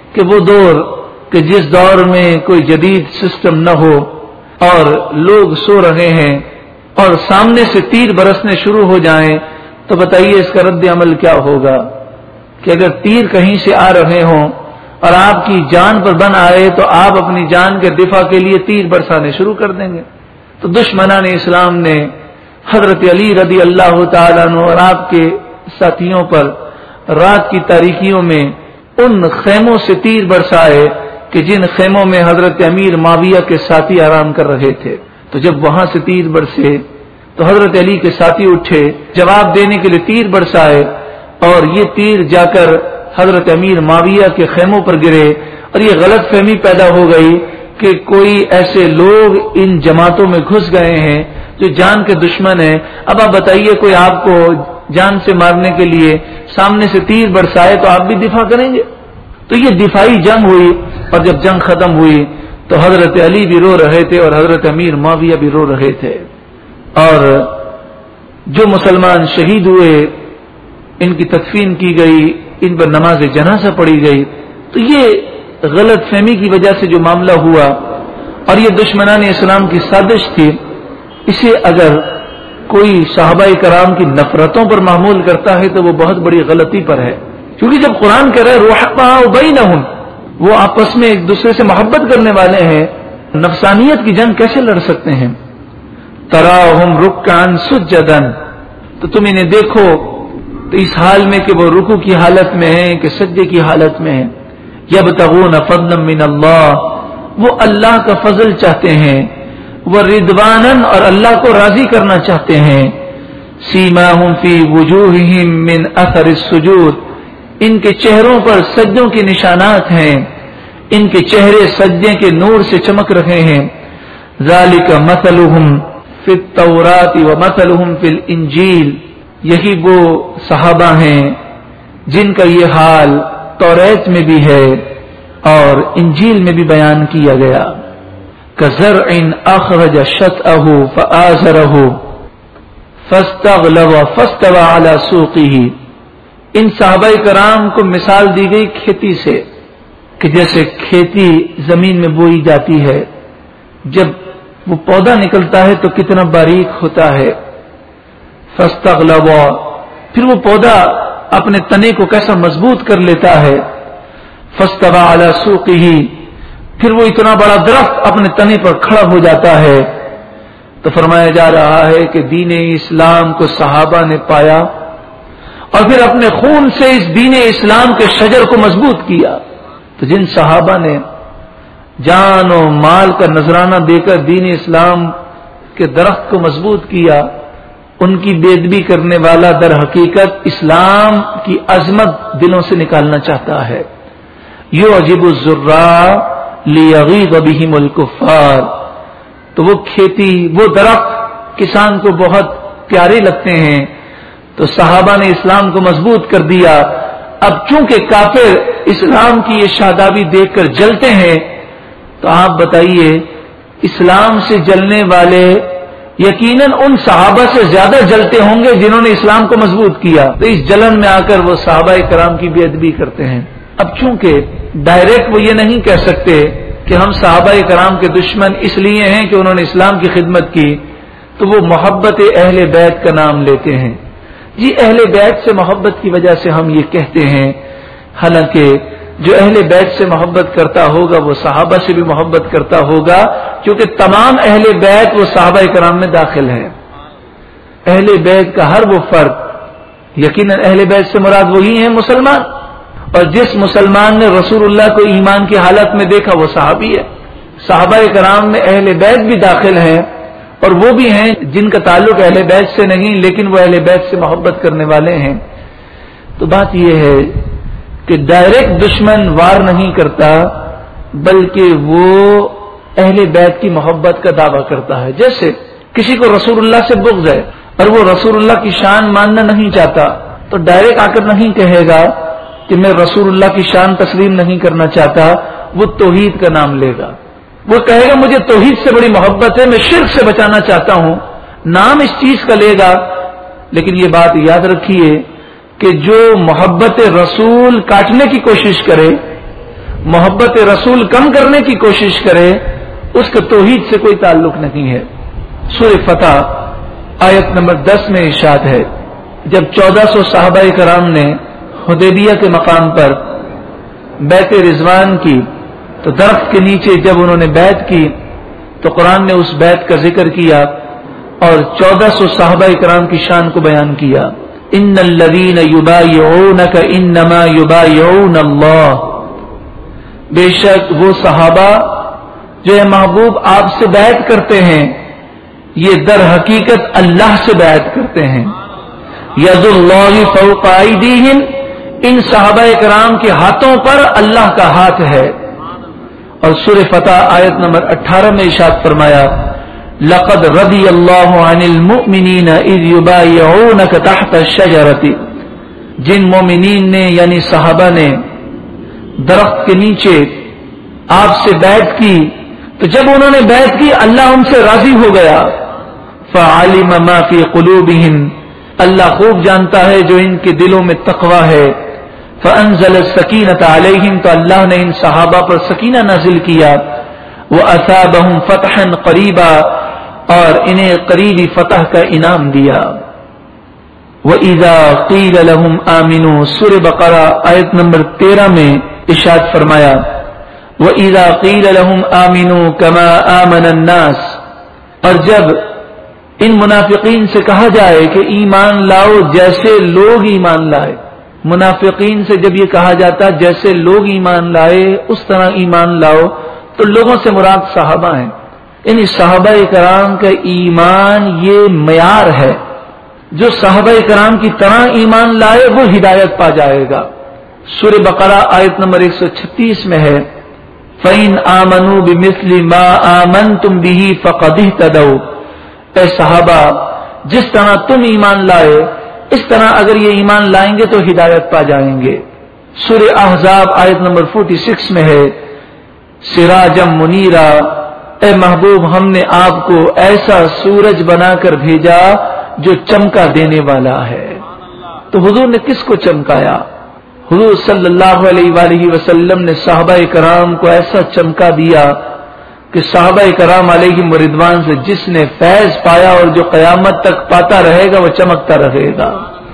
Speaker 1: کہ وہ دور کہ جس دور میں کوئی جدید سسٹم نہ ہو اور لوگ سو رہے ہیں اور سامنے سے تیر برسنے شروع ہو جائیں تو بتائیے اس کا رد عمل کیا ہوگا؟ کہ اگر تیر کہیں سے آ رہے ہوں اور آپ کی جان پر بن آئے تو آپ اپنی جان کے دفاع کے لیے تیر برسانے شروع کر دیں گے۔ تو دشمنان اسلام نے حضرت علی رضی اللہ تعالیٰ عنہ اور آپ کے ساتھیوں پر رات کی تاریکیوں میں ان خیموں سے تیر برسائے کہ جن خیموں میں حضرت امیر معاویہ کے ساتھی آرام کر رہے تھے۔ تو جب وہاں سے تیر برسے تو حضرت علی کے ساتھی اٹھے، جواب دینے کے لیے تیر برسائے، اور یہ تیر جا کر حضرت امیر معاویہ کے خیموں پر گرے، اور یہ غلط فہمی پیدا ہو گئی کہ کوئی ایسے لوگ ان جماعتوں میں گھس گئے ہیں جو جان کے دشمن ہیں۔ اب آپ بتائیے، کوئی آپ کو جان سے مارنے کے لیے سامنے سے تیر برسائے تو آپ بھی دفاع کریں گے؟ تو یہ دفاعی جنگ ہوئی، اور جب جنگ ختم ہوئی تو حضرت علی بھی رو رہے تھے اور حضرت امیر معاویہ بھی رو رہے تھے، اور جو مسلمان شہید ہوئے ان کی تدفین کی گئی، ان پر نماز جنازہ پڑھی گئی۔ تو یہ غلط فہمی کی وجہ سے جو معاملہ ہوا اور یہ دشمنان اسلام کی سازش تھی، اسے اگر کوئی صحابہ کرام کی نفرتوں پر معمول کرتا ہے تو وہ بہت بڑی غلطی پر ہے، کیونکہ جب قرآن کہہ رہا ہے رحماء بینہم، وہ آپس میں ایک دوسرے سے محبت کرنے والے ہیں، نفسانیت کی جنگ کیسے لڑ سکتے ہیں؟ تراہم رکعا سجدا، تو تم انہیں دیکھو تو اس حال میں کہ وہ رکوع کی حالت میں ہیں کہ سجدے کی حالت میں ہیں۔ یبتغون فضلا من اللہ، وہ اللہ کا فضل چاہتے ہیں، ورضوانا، اور اللہ کو راضی کرنا چاہتے ہیں۔ سیماہم فی وجوہہم من اثر السجود، ان کے چہروں پر سجدوں کے نشانات ہیں، ان کے چہرے سجدے کے نور سے چمک رہے ہیں۔ ذالک مثلہم فی التوراۃ ومثلہم فی الانجیل، یہی وہ صحابہ ہیں جن کا یہ حال توریت میں بھی ہے اور انجیل میں بھی بیان کیا گیا۔ کزرع اخرج شطأہ فآزرہ فاستغلظ فاستوى علی سوقہ، ان صحابہ کرام کو مثال دی گئی کھیتی سے، کہ جیسے کھیتی زمین میں بوئی جاتی ہے، جب وہ پودا نکلتا ہے تو کتنا باریک ہوتا ہے۔ فاستغلظ، پھر وہ پودا اپنے تنے کو کیسا مضبوط کر لیتا ہے۔ فاستوى علی سوقہ، پھر وہ اتنا بڑا درخت اپنے تنے پر کھڑا ہو جاتا ہے۔ تو فرمایا جا رہا ہے کہ دین اسلام کو صحابہ نے پایا اور پھر اپنے خون سے اس دین اسلام کے شجر کو مضبوط کیا۔ تو جن صحابہ نے جان و مال کا نذرانہ دے کر دین اسلام کے درخت کو مضبوط کیا، ان کی بے ادبی کرنے والا در حقیقت اسلام کی عظمت دلوں سے نکالنا چاہتا ہے۔ یعجب الزراع لیغیظ بہم الکفار، تو وہ کھیتی، وہ درخت کسان کو بہت پیارے لگتے ہیں، تو صحابہ نے اسلام کو مضبوط کر دیا۔ اب چونکہ کافر اسلام کی یہ شادابی دیکھ کر جلتے ہیں، تو آپ بتائیے اسلام سے جلنے والے یقیناً ان صحابہ سے زیادہ جلتے ہوں گے جنہوں نے اسلام کو مضبوط کیا، تو اس جلن میں آ کر وہ صحابہ کرام کی بے ادبی کرتے ہیں۔ اب چونکہ ڈائریکٹ وہ یہ نہیں کہہ سکتے کہ ہم صحابہ کرام کے دشمن اس لیے ہیں کہ انہوں نے اسلام کی خدمت کی، تو وہ محبت اہل بیت کا نام لیتے ہیں۔ جی اہل بیت سے محبت کی وجہ سے ہم یہ کہتے ہیں، حالانکہ جو اہل بیت سے محبت کرتا ہوگا وہ صحابہ سے بھی محبت کرتا ہوگا، کیونکہ تمام اہل بیت وہ صحابہ کرام میں داخل ہیں۔ اہل بیت کا ہر وہ فرد، یقیناً اہل بیت سے مراد وہی ہیں مسلمان، اور جس مسلمان نے رسول اللہ کو ایمان کی حالت میں دیکھا وہ صحابی ہے۔ صحابہ کرام میں اہل بیت بھی داخل ہیں، اور وہ بھی ہیں جن کا تعلق اہل بیت سے نہیں لیکن وہ اہل بیت سے محبت کرنے والے ہیں۔ تو بات یہ ہے کہ ڈائریکٹ دشمن وار نہیں کرتا، بلکہ وہ اہل بیت کی محبت کا دعویٰ کرتا ہے۔ جیسے کسی کو رسول اللہ سے بغض ہے اور وہ رسول اللہ کی شان ماننا نہیں چاہتا، تو ڈائریکٹ آ کر نہیں کہے گا کہ میں رسول اللہ کی شان تسلیم نہیں کرنا چاہتا، وہ توحید کا نام لے گا۔ وہ کہے گا مجھے توحید سے بڑی محبت ہے، میں شرک سے بچانا چاہتا ہوں، نام اس چیز کا لے گا۔ لیکن یہ بات یاد رکھیے کہ جو محبت رسول کاٹنے کی کوشش کرے محبت رسول کم کرنے کی کوشش کرے اس کا توحید سے کوئی تعلق نہیں ہے۔ سورہ فتح آیت نمبر 10 میں ارشاد ہے، جب 1400 صحابہ کرام نے حدیبیہ کے مقام پر بیعت رضوان کی تو درخت کے نیچے جب انہوں نے بیعت کی تو قرآن نے اس بیعت کا ذکر کیا اور 1400 صحابہ کرام کی شان کو بیان کیا۔ ان الذین یبایعونک انما یبایعون اللہ، بے شک وہ صحابہ جو ہے محبوب آپ سے بیعت کرتے ہیں یہ در حقیقت اللہ سے بیعت کرتے ہیں۔ ید اللہ فوق ایدیہم، ان صحابہ کرام کے ہاتھوں پر اللہ کا ہاتھ ہے۔ اور سورہ فتح آیت نمبر 18 میں ارشاد فرمایا، لقد رضی اللہ عن المؤمنین اذ یبایعونک تحت الشجرۃ، جن مومنین نے یعنی صحابہ نے درخت کے نیچے آپ سے بیعت کی تو جب انہوں نے بیعت کی اللہ ان سے راضی ہو گیا۔ فعلم ما فی قلوبہم، اللہ خوب جانتا ہے جو ان کے دلوں میں تقوی ہے۔ فانزل السکینۃ علیہم، تو اللہ نے ان صحابہ پر سکینہ نازل کیا۔ واثابہم فتحا قریبا، اور انہیں قریبی فتح کا انعام دیا۔ وَإِذَا قِيلَ لَهُمْ آمِنُوا، سورہ بقرہ آیت نمبر 13 میں ارشاد فرمایا، وَإِذَا قِيلَ لَهُمْ آمِنُوا كَمَا آمَنَ النَّاسِ، اور جب ان منافقین سے کہا جائے کہ ایمان لاؤ جیسے لوگ ایمان لائے، منافقین سے جب یہ کہا جاتا جیسے لوگ ایمان لائے اس طرح ایمان لاؤ، تو لوگوں سے مراد صحابہ ہیں، یعنی صحابہ کرام کا ایمان یہ معیار ہے، جو صحابہ کرام کی طرح ایمان لائے وہ ہدایت پا جائے گا۔ سورہ بقرہ آیت نمبر 136 میں ہے، فَإِنْ آمَنُوا بِمِثْلِ مَا آمَنْتُمْ بِهِ فَقَدِ اهْتَدَوْا، اے صحابہ جس طرح تم ایمان لائے اس طرح اگر یہ ایمان لائیں گے تو ہدایت پا جائیں گے۔ سورہ احزاب آیت نمبر 46 میں ہے، سراجم منیرا، اے محبوب ہم نے آپ کو ایسا سورج بنا کر بھیجا جو چمکا دینے والا ہے۔ تو حضور نے کس کو چمکایا؟ حضور صلی اللہ علیہ وآلہ وسلم نے صحابہ کرام کو ایسا چمکا دیا کہ صحابہ کرام علیہم رضوان سے جس نے فیض پایا اور جو قیامت تک پاتا رہے گا وہ چمکتا رہے گا۔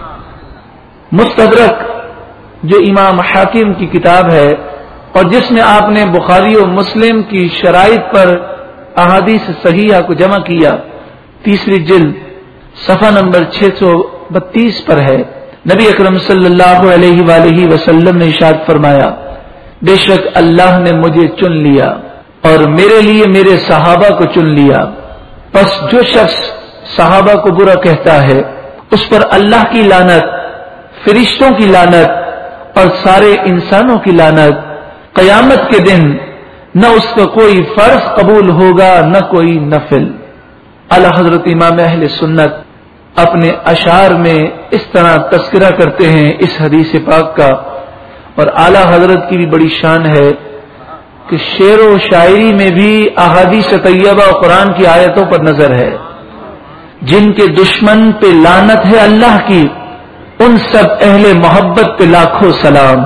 Speaker 1: مستدرک جو امام حاکم کی کتاب ہے اور جس میں آپ نے بخاری و مسلم کی شرائط پر احادیث صحیحہ کو جمع کیا، تیسری جلد صفحہ نمبر 632 پر ہے، نبی اکرم صلی اللہ علیہ وآلہ وسلم نے ارشاد فرمایا، بے شک اللہ نے مجھے چن لیا اور میرے لیے میرے صحابہ کو چن لیا، پس جو شخص صحابہ کو برا کہتا ہے اس پر اللہ کی لعنت، فرشتوں کی لعنت اور سارے انسانوں کی لعنت، قیامت کے دن نہ اس کا کوئی فرض قبول ہوگا نہ کوئی نفل۔ اعلی حضرت امام اہل سنت اپنے اشعار میں اس طرح تذکرہ کرتے ہیں اس حدیث پاک کا، اور اعلی حضرت کی بھی بڑی شان ہے کہ شعر و شاعری میں بھی احادیث طیبہ و قرآن کی آیتوں پر نظر ہے۔ جن کے دشمن پہ لعنت ہے اللہ کی ان سب اہل محبت پہ لاکھوں سلام،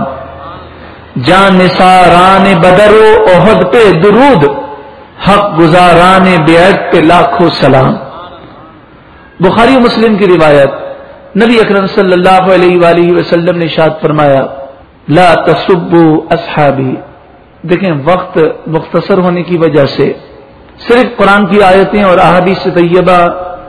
Speaker 1: جان نثاران بدر و احد پہ درود، حق گزاران بیعت پہ لاکھوں سلام۔ بخاری و مسلم کی روایت، نبی اکرم صلی اللہ علیہ وآلہ وسلم نے ارشاد فرمایا، لا تسبوا اصحابی۔ دیکھیں وقت مختصر ہونے کی وجہ سے صرف قرآن کی آیتیں اور احادیث طیبہ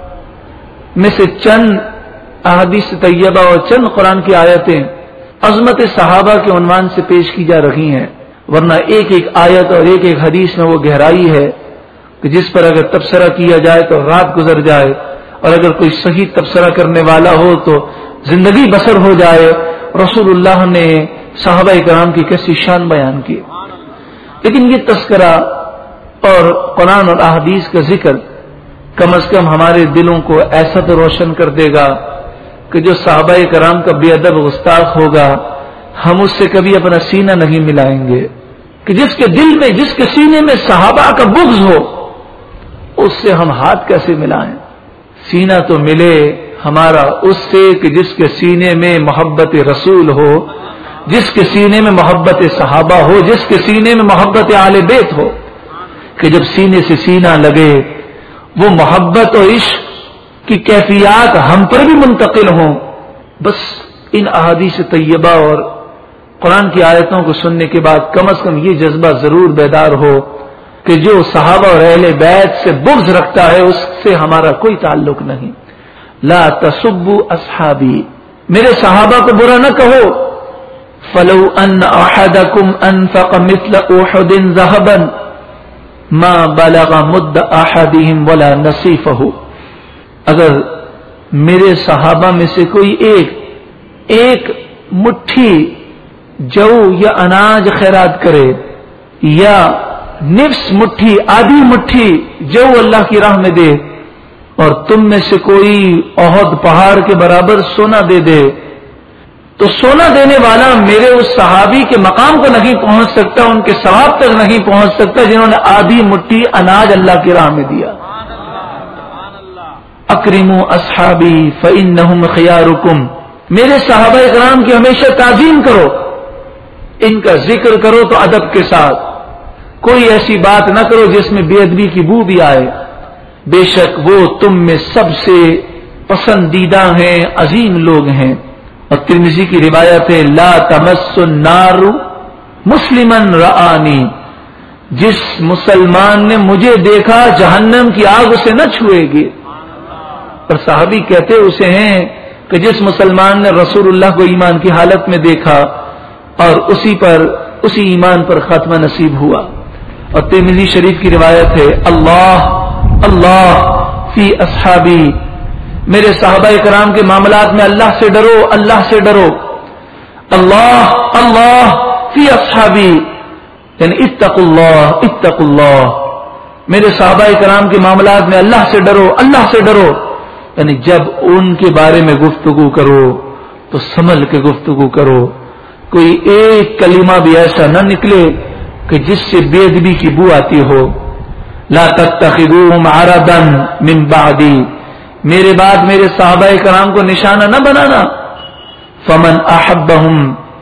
Speaker 1: میں سے چند احادیث طیبہ اور چند قرآن کی آیتیں عظمت صحابہ کے عنوان سے پیش کی جا رہی ہیں، ورنہ ایک ایک آیت اور ایک ایک حدیث میں وہ گہرائی ہے کہ جس پر اگر تبصرہ کیا جائے تو رات گزر جائے، اور اگر کوئی صحیح تبصرہ کرنے والا ہو تو زندگی بسر ہو جائے۔ رسول اللہ نے صحابہ کرام کی کیسی شان بیان کی، لیکن یہ تذکرہ اور قرآن اور احادیث کا ذکر کم از کم ہمارے دلوں کو ایسا تو روشن کر دے گا کہ جو صحابہ کرام کا بے ادب گستاخ ہوگا ہم اس سے کبھی اپنا سینہ نہیں ملائیں گے، کہ جس کے دل میں جس کے سینے میں صحابہ کا بغض ہو اس سے ہم ہاتھ کیسے ملائیں؟ سینہ تو ملے ہمارا اس سے کہ جس کے سینے میں محبت رسول ہو، جس کے سینے میں محبت صحابہ ہو، جس کے سینے میں محبت اہل بیت ہو، کہ جب سینے سے سینہ لگے وہ محبت و عشق کی کیفیات ہم پر بھی منتقل ہوں. بس ان احادیث طیبہ اور قرآن کی آیتوں کو سننے کے بعد کم از کم یہ جذبہ ضرور بیدار ہو کہ جو صحابہ اور اہل بیت سے بغض رکھتا ہے اس سے ہمارا کوئی تعلق نہیں. لا تسبوا اصحابی، میرے صحابہ کو برا نہ کہو. فلو ان احدکم انفق مثل احد ذهبا ما بلغ مد احدهم ولا نصیفہ، اگر میرے صحابہ میں سے کوئی ایک مٹھی جو یا اناج خیرات کرے، یا نفس مٹھی، آدھی مٹھی جو اللہ کی راہ میں دے، اور تم میں سے کوئی احد پہاڑ کے برابر سونا دے دے، تو سونا دینے والا میرے اس صحابی کے مقام کو نہیں پہنچ سکتا، ان کے ثواب تک نہیں پہنچ سکتا جنہوں نے آدھی مٹھی اناج اللہ کی راہ میں دیا. اکرموا اصحابی فانہم خیارکم، میرے صحابہ کرام کی ہمیشہ تعظیم کرو، ان کا ذکر کرو تو ادب کے ساتھ، کوئی ایسی بات نہ کرو جس میں بے ادبی کی بو بھی آئے. بے شک وہ تم میں سب سے پسندیدہ ہیں، عظیم لوگ ہیں. اور ترمذی کی روایت ہے لا تمس النار مسلما رآنی، جس مسلمان نے مجھے دیکھا جہنم کی آگ اسے نہ چھوئے گی. اور صحابی کہتے اسے ہیں کہ جس مسلمان نے رسول اللہ کو ایمان کی حالت میں دیکھا اور اسی ایمان پر خاتمہ نصیب ہوا. اور ترمذی شریف کی روایت ہے اللہ اللہ فی اصحابی، میرے صحابہ کرام کے معاملات میں اللہ سے ڈرو، اللہ سے ڈرو. اللہ اللہ فی اصحابی، یعنی اتقوا اللہ اتقوا اللہ، میرے صحابہ کرام کے معاملات میں اللہ سے ڈرو، اللہ سے ڈرو. یعنی جب ان کے بارے میں گفتگو کرو تو سنبھل کے گفتگو کرو، کوئی ایک کلمہ بھی ایسا نہ نکلے کہ جس سے بے ادبی کی بو آتی ہو. لا تتخذوهم عرضا من بعدی، میرے بعد میرے صحابہ کرام کو نشانہ نہ بنانا. فمن احبهم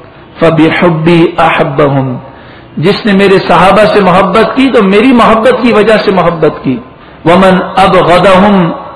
Speaker 1: فبحبی احبهم، جس نے میرے صحابہ سے محبت کی تو میری محبت کی وجہ سے محبت کی. ومن ابغضهم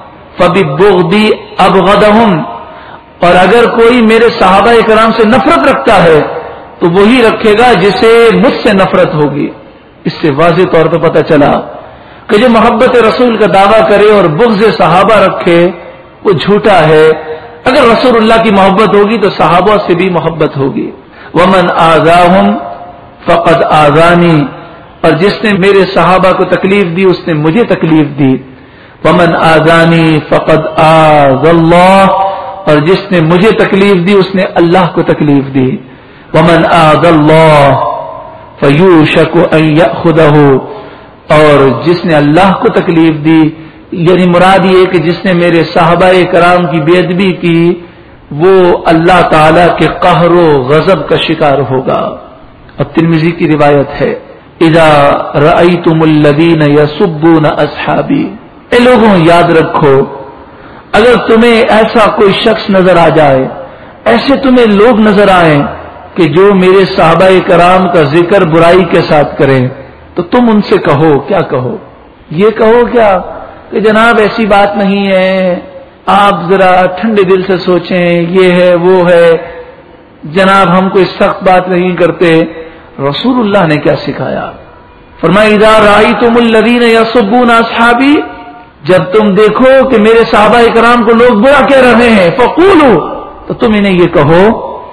Speaker 1: فببغضی ابغضهم، اور اگر کوئی میرے صحابہ کرام سے نفرت رکھتا ہے تو وہی رکھے گا جسے مجھ سے نفرت ہوگی. اس سے واضح طور پہ پتہ چلا کہ جو محبت رسول کا دعویٰ کرے اور بغض صحابہ رکھے وہ جھوٹا ہے. اگر رسول اللہ کی محبت ہوگی تو صحابہ سے بھی محبت ہوگی. ومن آذاہم فقد آذانی، اور جس نے میرے صحابہ کو تکلیف دی اس نے مجھے تکلیف دی. ومن آذانی فقد آذ اللہ، اور جس نے مجھے تکلیف دی اس نے اللہ کو تکلیف دی. ومن آذ اللہ فیوشک ان یأخذہ، اور جس نے اللہ کو تکلیف دی یعنی مراد یہ کہ جس نے میرے صحابہ کرام کی بے ادبی کی وہ اللہ تعالی کے قہر و غضب کا شکار ہوگا. اب ترمذی کی روایت ہے اذا رأیتم الذین یسبون اصحابی، اے لوگوں یاد رکھو اگر تمہیں ایسا کوئی شخص نظر آ جائے، ایسے تمہیں لوگ نظر آئیں کہ جو میرے صحابہ کرام کا ذکر برائی کے ساتھ کریں تو تم ان سے کہو. کیا کہو؟ یہ کہو کیا کہ جناب ایسی بات نہیں ہے، آپ ذرا ٹھنڈے دل سے سوچیں، یہ ہے وہ ہے، جناب ہم کوئی سخت بات نہیں کرتے. رسول اللہ نے کیا سکھایا؟ فرمایا اذا رأیتم الذین یسبون اصحابی، جب تم دیکھو کہ میرے صحابہ کرام کو لوگ برا کہہ رہے ہیں، فقولوا، تو تم انہیں یہ کہو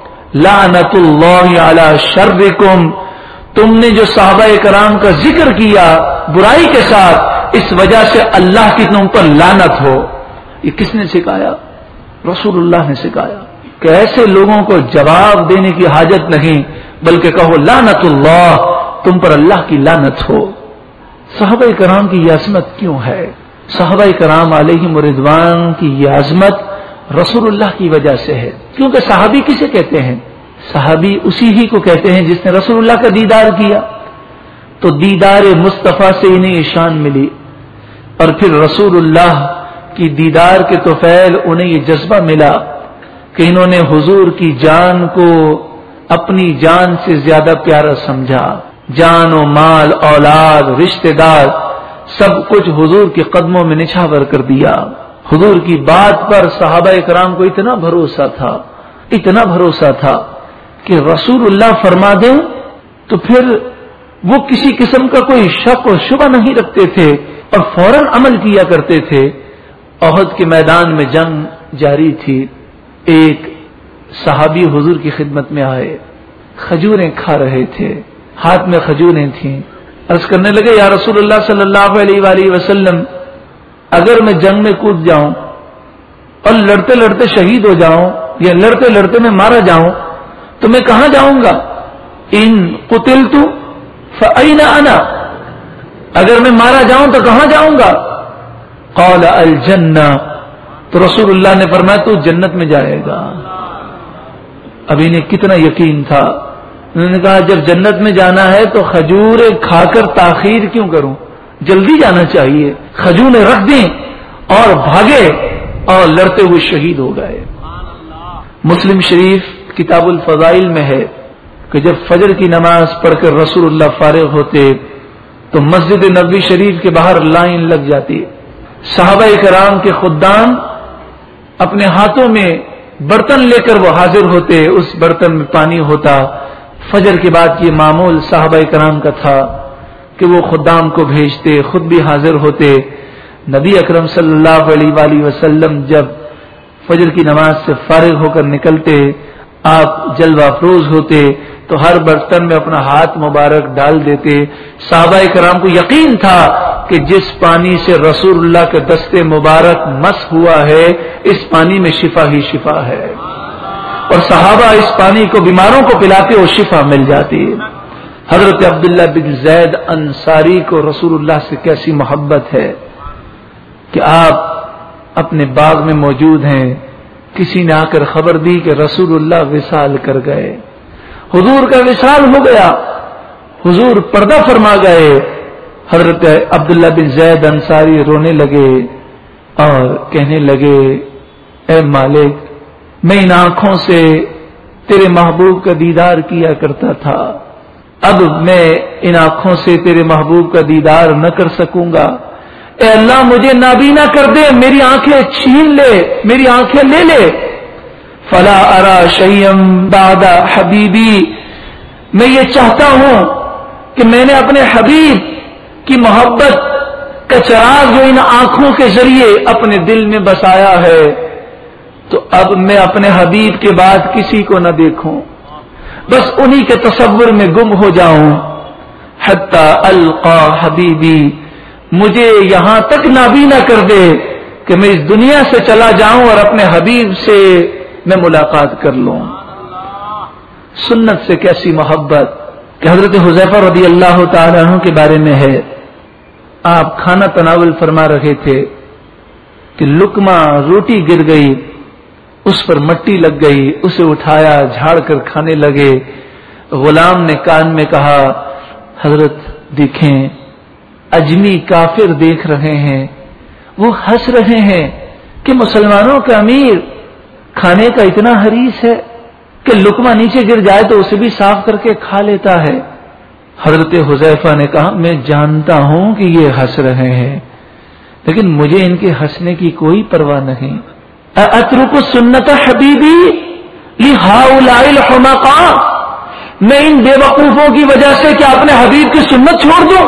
Speaker 1: لعنت اللہ علی شرکم، تم نے جو صحابہ کرام کا ذکر کیا برائی کے ساتھ اس وجہ سے اللہ کی تم پر لعنت ہو. یہ کس نے سکھایا؟ رسول اللہ نے سکھایا کہ ایسے لوگوں کو جواب دینے کی حاجت نہیں بلکہ کہو لعنت اللہ، تم پر اللہ کی لعنت ہو. صحابہ کرام کی یہ عظمت کیوں ہے؟ صحابہ کرام علیہم رضوان کی یہ عظمت رسول اللہ کی وجہ سے ہے. کیونکہ صحابی کسے کہتے ہیں؟ صحابی اسی ہی کو کہتے ہیں جس نے رسول اللہ کا دیدار کیا. تو دیدار مصطفیٰ سے انہیں شان ملی، اور پھر رسول اللہ کی دیدار کے طفیل انہیں یہ جذبہ ملا کہ انہوں نے حضور کی جان کو اپنی جان سے زیادہ پیارا سمجھا. جان و مال، اولاد، رشتہ دار سب کچھ حضور کے قدموں میں نچھاور کر دیا. حضور کی بات پر صحابہ کرام کو اتنا بھروسہ تھا کہ رسول اللہ فرما دیں تو پھر وہ کسی قسم کا کوئی شک و شبہ نہیں رکھتے تھے اور فوراً عمل کیا کرتے تھے. احد کے میدان میں جنگ جاری تھی. ایک صحابی حضور کی خدمت میں آئے، کھجوریں کھا رہے تھے، ہاتھ میں کھجوریں تھیں. عرض کرنے لگے یا رسول اللہ صلی اللہ علیہ وآلہ وسلم، اگر میں جنگ میں کود جاؤں اور لڑتے لڑتے شہید ہو جاؤں یا لڑتے لڑتے میں مارا جاؤں تو میں کہاں جاؤں گا؟ ان قتلت فأین انا، اگر میں مارا جاؤں تو کہاں جاؤں گا؟ قال الجنہ، تو رسول اللہ نے فرمایا تو جنت میں جائے گا. اب انہیں کتنا یقین تھا. انہوں نے کہا جب جنت میں جانا ہے تو کھجوریں کھا کر تاخیر کیوں کروں، جلدی جانا چاہیے. کھجوریں رکھ دیں اور بھاگے اور لڑتے ہوئے شہید ہو گئے. مسلم شریف کتاب الفضائل میں ہے کہ جب فجر کی نماز پڑھ کر رسول اللہ فارغ ہوتے تو مسجد نبوی شریف کے باہر لائن لگ جاتی. صحابہ کرام کے خدام اپنے ہاتھوں میں برتن لے کر وہ حاضر ہوتے، اس برتن میں پانی ہوتا. فجر کے بعد یہ معمول صحابہ کرام کا تھا کہ وہ خدام کو بھیجتے، خود بھی حاضر ہوتے. نبی اکرم صلی اللہ علیہ وآلہ وسلم جب فجر کی نماز سے فارغ ہو کر نکلتے، آپ جلوہ افروز ہوتے تو ہر برتن میں اپنا ہاتھ مبارک ڈال دیتے. صحابہ کرام کو یقین تھا کہ جس پانی سے رسول اللہ کے دستے مبارک مس ہوا ہے اس پانی میں شفا ہی شفا ہے، اور صحابہ اس پانی کو بیماروں کو پلاتے اور شفا مل جاتی. حضرت عبداللہ بن زید انصاری کو رسول اللہ سے کیسی محبت ہے کہ آپ اپنے باغ میں موجود ہیں، کسی نے آ کر خبر دی کہ رسول اللہ وصال کر گئے، حضور کا وصال ہو گیا، حضور پردہ فرما گئے. حضرت عبداللہ بن زید انصاری رونے لگے اور کہنے لگے اے مالک، میں ان آنکھوں سے تیرے محبوب کا دیدار کیا کرتا تھا، اب میں ان آنکھوں سے تیرے محبوب کا دیدار نہ کر سکوں گا. اے اللہ مجھے نابینا کر دے، میری آنکھیں چھین لے، میری آنکھیں لے لے. فلا ارى شيئا بعد حبیبی، میں یہ چاہتا ہوں کہ میں نے اپنے حبیب کی محبت کا چراغ جو ان آنکھوں کے ذریعے اپنے دل میں بسایا ہے تو اب میں اپنے حبیب کے بعد کسی کو نہ دیکھوں، بس انہی کے تصور میں گم ہو جاؤں. حتی القا حبیبی، مجھے یہاں تک نابینا کر دے کہ میں اس دنیا سے چلا جاؤں اور اپنے حبیب سے میں ملاقات کر لوں. سنت سے کیسی محبت کہ حضرت حذیفہ رضی اللہ تعالی عنہ کے بارے میں ہے، آپ کھانا تناول فرما رہے تھے کہ لقمہ روٹی گر گئی، اس پر مٹی لگ گئی، اسے اٹھایا جھاڑ کر کھانے لگے. غلام نے کان میں کہا حضرت دیکھیں اجمی کافر دیکھ رہے ہیں، وہ ہنس رہے ہیں کہ مسلمانوں کا امیر کھانے کا اتنا حریص ہے کہ لقمہ نیچے گر جائے تو اسے بھی صاف کر کے کھا لیتا ہے. حضرت حذیفہ نے کہا میں جانتا ہوں کہ یہ ہنس رہے ہیں لیکن مجھے ان کے ہنسنے کی کوئی پرواہ نہیں. اترک سنت حبیبی لہؤلاء الحمقاء، میں ان بے وقوفوں کی وجہ سے کیا اپنے حبیب کی سنت چھوڑ دوں؟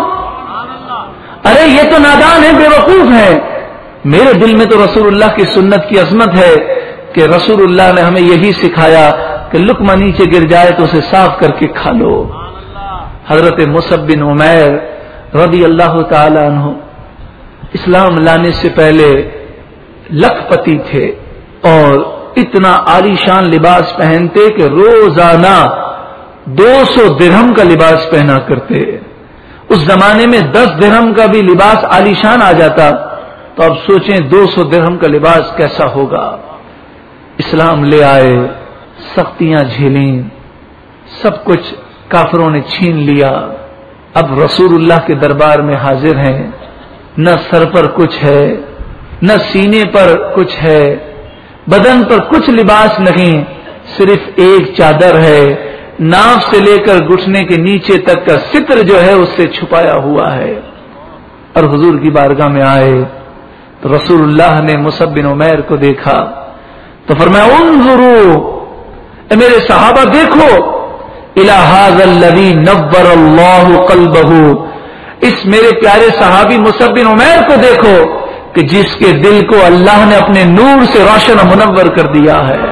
Speaker 1: ارے یہ تو نادان ہے، بے وقوف ہے. میرے دل میں تو رسول اللہ کی سنت کی عظمت ہے کہ رسول اللہ نے ہمیں یہی سکھایا کہ لقمہ نیچے گر جائے تو اسے صاف کر کے کھا لو. حضرت مصعب بن عمیر رضی اللہ تعالی عنہ اسلام لانے سے پہلے لکھ پتی تھے اور اتنا عالی شان لباس پہنتے کہ روزانہ 200 درہم کا لباس پہنا کرتے. اس زمانے میں 10 درہم کا بھی لباس عالی شان آ جاتا تو اب سوچیں 200 درہم کا لباس کیسا ہوگا. اسلام لے آئے، سختیاں جھیلیں، سب کچھ کافروں نے چھین لیا. اب رسول اللہ کے دربار میں حاضر ہیں، نہ سر پر کچھ ہے، نہ سینے پر کچھ ہے، بدن پر کچھ لباس نہیں، صرف ایک چادر ہے. ناف سے لے کر گھٹنے کے نیچے تک کا ستر جو ہے اس سے چھپایا ہوا ہے. اور حضور کی بارگاہ میں آئے تو رسول اللہ نے مصعب بن عمیر کو دیکھا تو فرمایا انظروا، اے میرے صحابہ دیکھو، الی ھذا الذی نور اللہ قلبہ، اس میرے پیارے صحابی مصعب بن عمیر کو دیکھو کہ جس کے دل کو اللہ نے اپنے نور سے روشن و منور کر دیا ہے.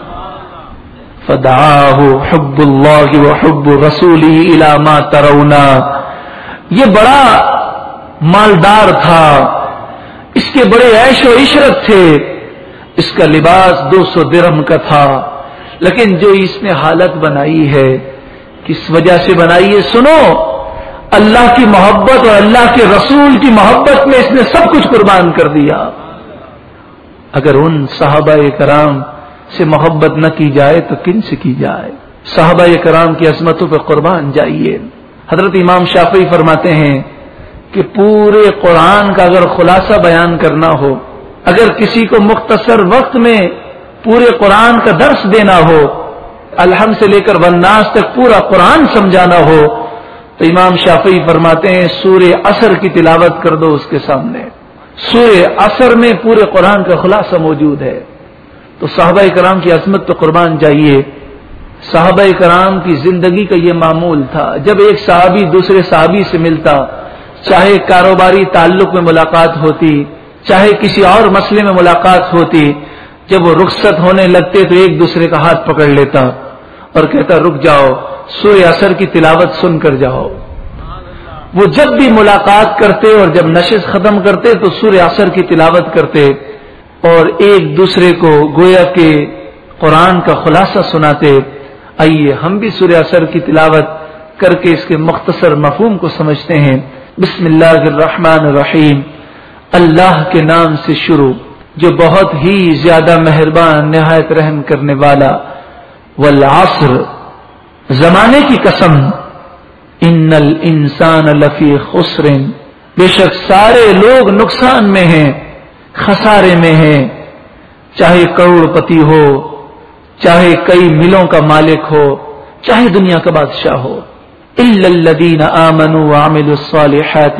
Speaker 1: فدعاہ حب اللہ وحب رسولہ الی ما ترون، یہ بڑا مالدار تھا، اس کے بڑے عیش و عشرت تھے، اس کا لباس 200 درہم کا تھا، لیکن جو اس نے حالت بنائی ہے کس وجہ سے بنائی ہے؟ سنو، اللہ کی محبت اور اللہ کے رسول کی محبت میں اس نے سب کچھ قربان کر دیا. اگر ان صحابہ کرام سے محبت نہ کی جائے تو کن سے کی جائے؟ صحابہ کرام کی عظمتوں پہ قربان جائیے. حضرت امام شافعی فرماتے ہیں کہ پورے قرآن کا اگر خلاصہ بیان کرنا ہو، اگر کسی کو مختصر وقت میں پورے قرآن کا درس دینا ہو، الحمد سے لے کر والناس تک پورا قرآن سمجھانا ہو، تو امام شافعی فرماتے ہیں سورہ عصر کی تلاوت کر دو اس کے سامنے. سورہ عصر میں پورے قرآن کا خلاصہ موجود ہے. تو صحابہ کرام کی عظمت تو قربان جائیے. صحابہ کرام کی زندگی کا یہ معمول تھا، جب ایک صحابی دوسرے صحابی سے ملتا، چاہے کاروباری تعلق میں ملاقات ہوتی، چاہے کسی اور مسئلے میں ملاقات ہوتی، جب وہ رخصت ہونے لگتے تو ایک دوسرے کا ہاتھ پکڑ لیتا اور کہتا رک جاؤ، سورہ عصر کی تلاوت سن کر جاؤ. وہ جب بھی ملاقات کرتے اور جب نشست ختم کرتے تو سورہ عصر کی تلاوت کرتے اور ایک دوسرے کو گویا کہ قرآن کا خلاصہ سناتے. آئیے ہم بھی سورہ عصر کی تلاوت کر کے اس کے مختصر مفہوم کو سمجھتے ہیں. بسم اللہ الرحمن الرحیم، اللہ کے نام سے شروع جو بہت ہی زیادہ مہربان نہایت رحم کرنے والا. والعصر، زمانے کی قسم، ان الانسان لفی خسر، بے شک سارے لوگ نقصان میں ہیں، خسارے میں ہیں، چاہے کروڑ پتی ہو، چاہے کئی ملوں کا مالک ہو، چاہے دنیا کا بادشاہ ہو. الا الذین آمنوا وعملوا الصالحات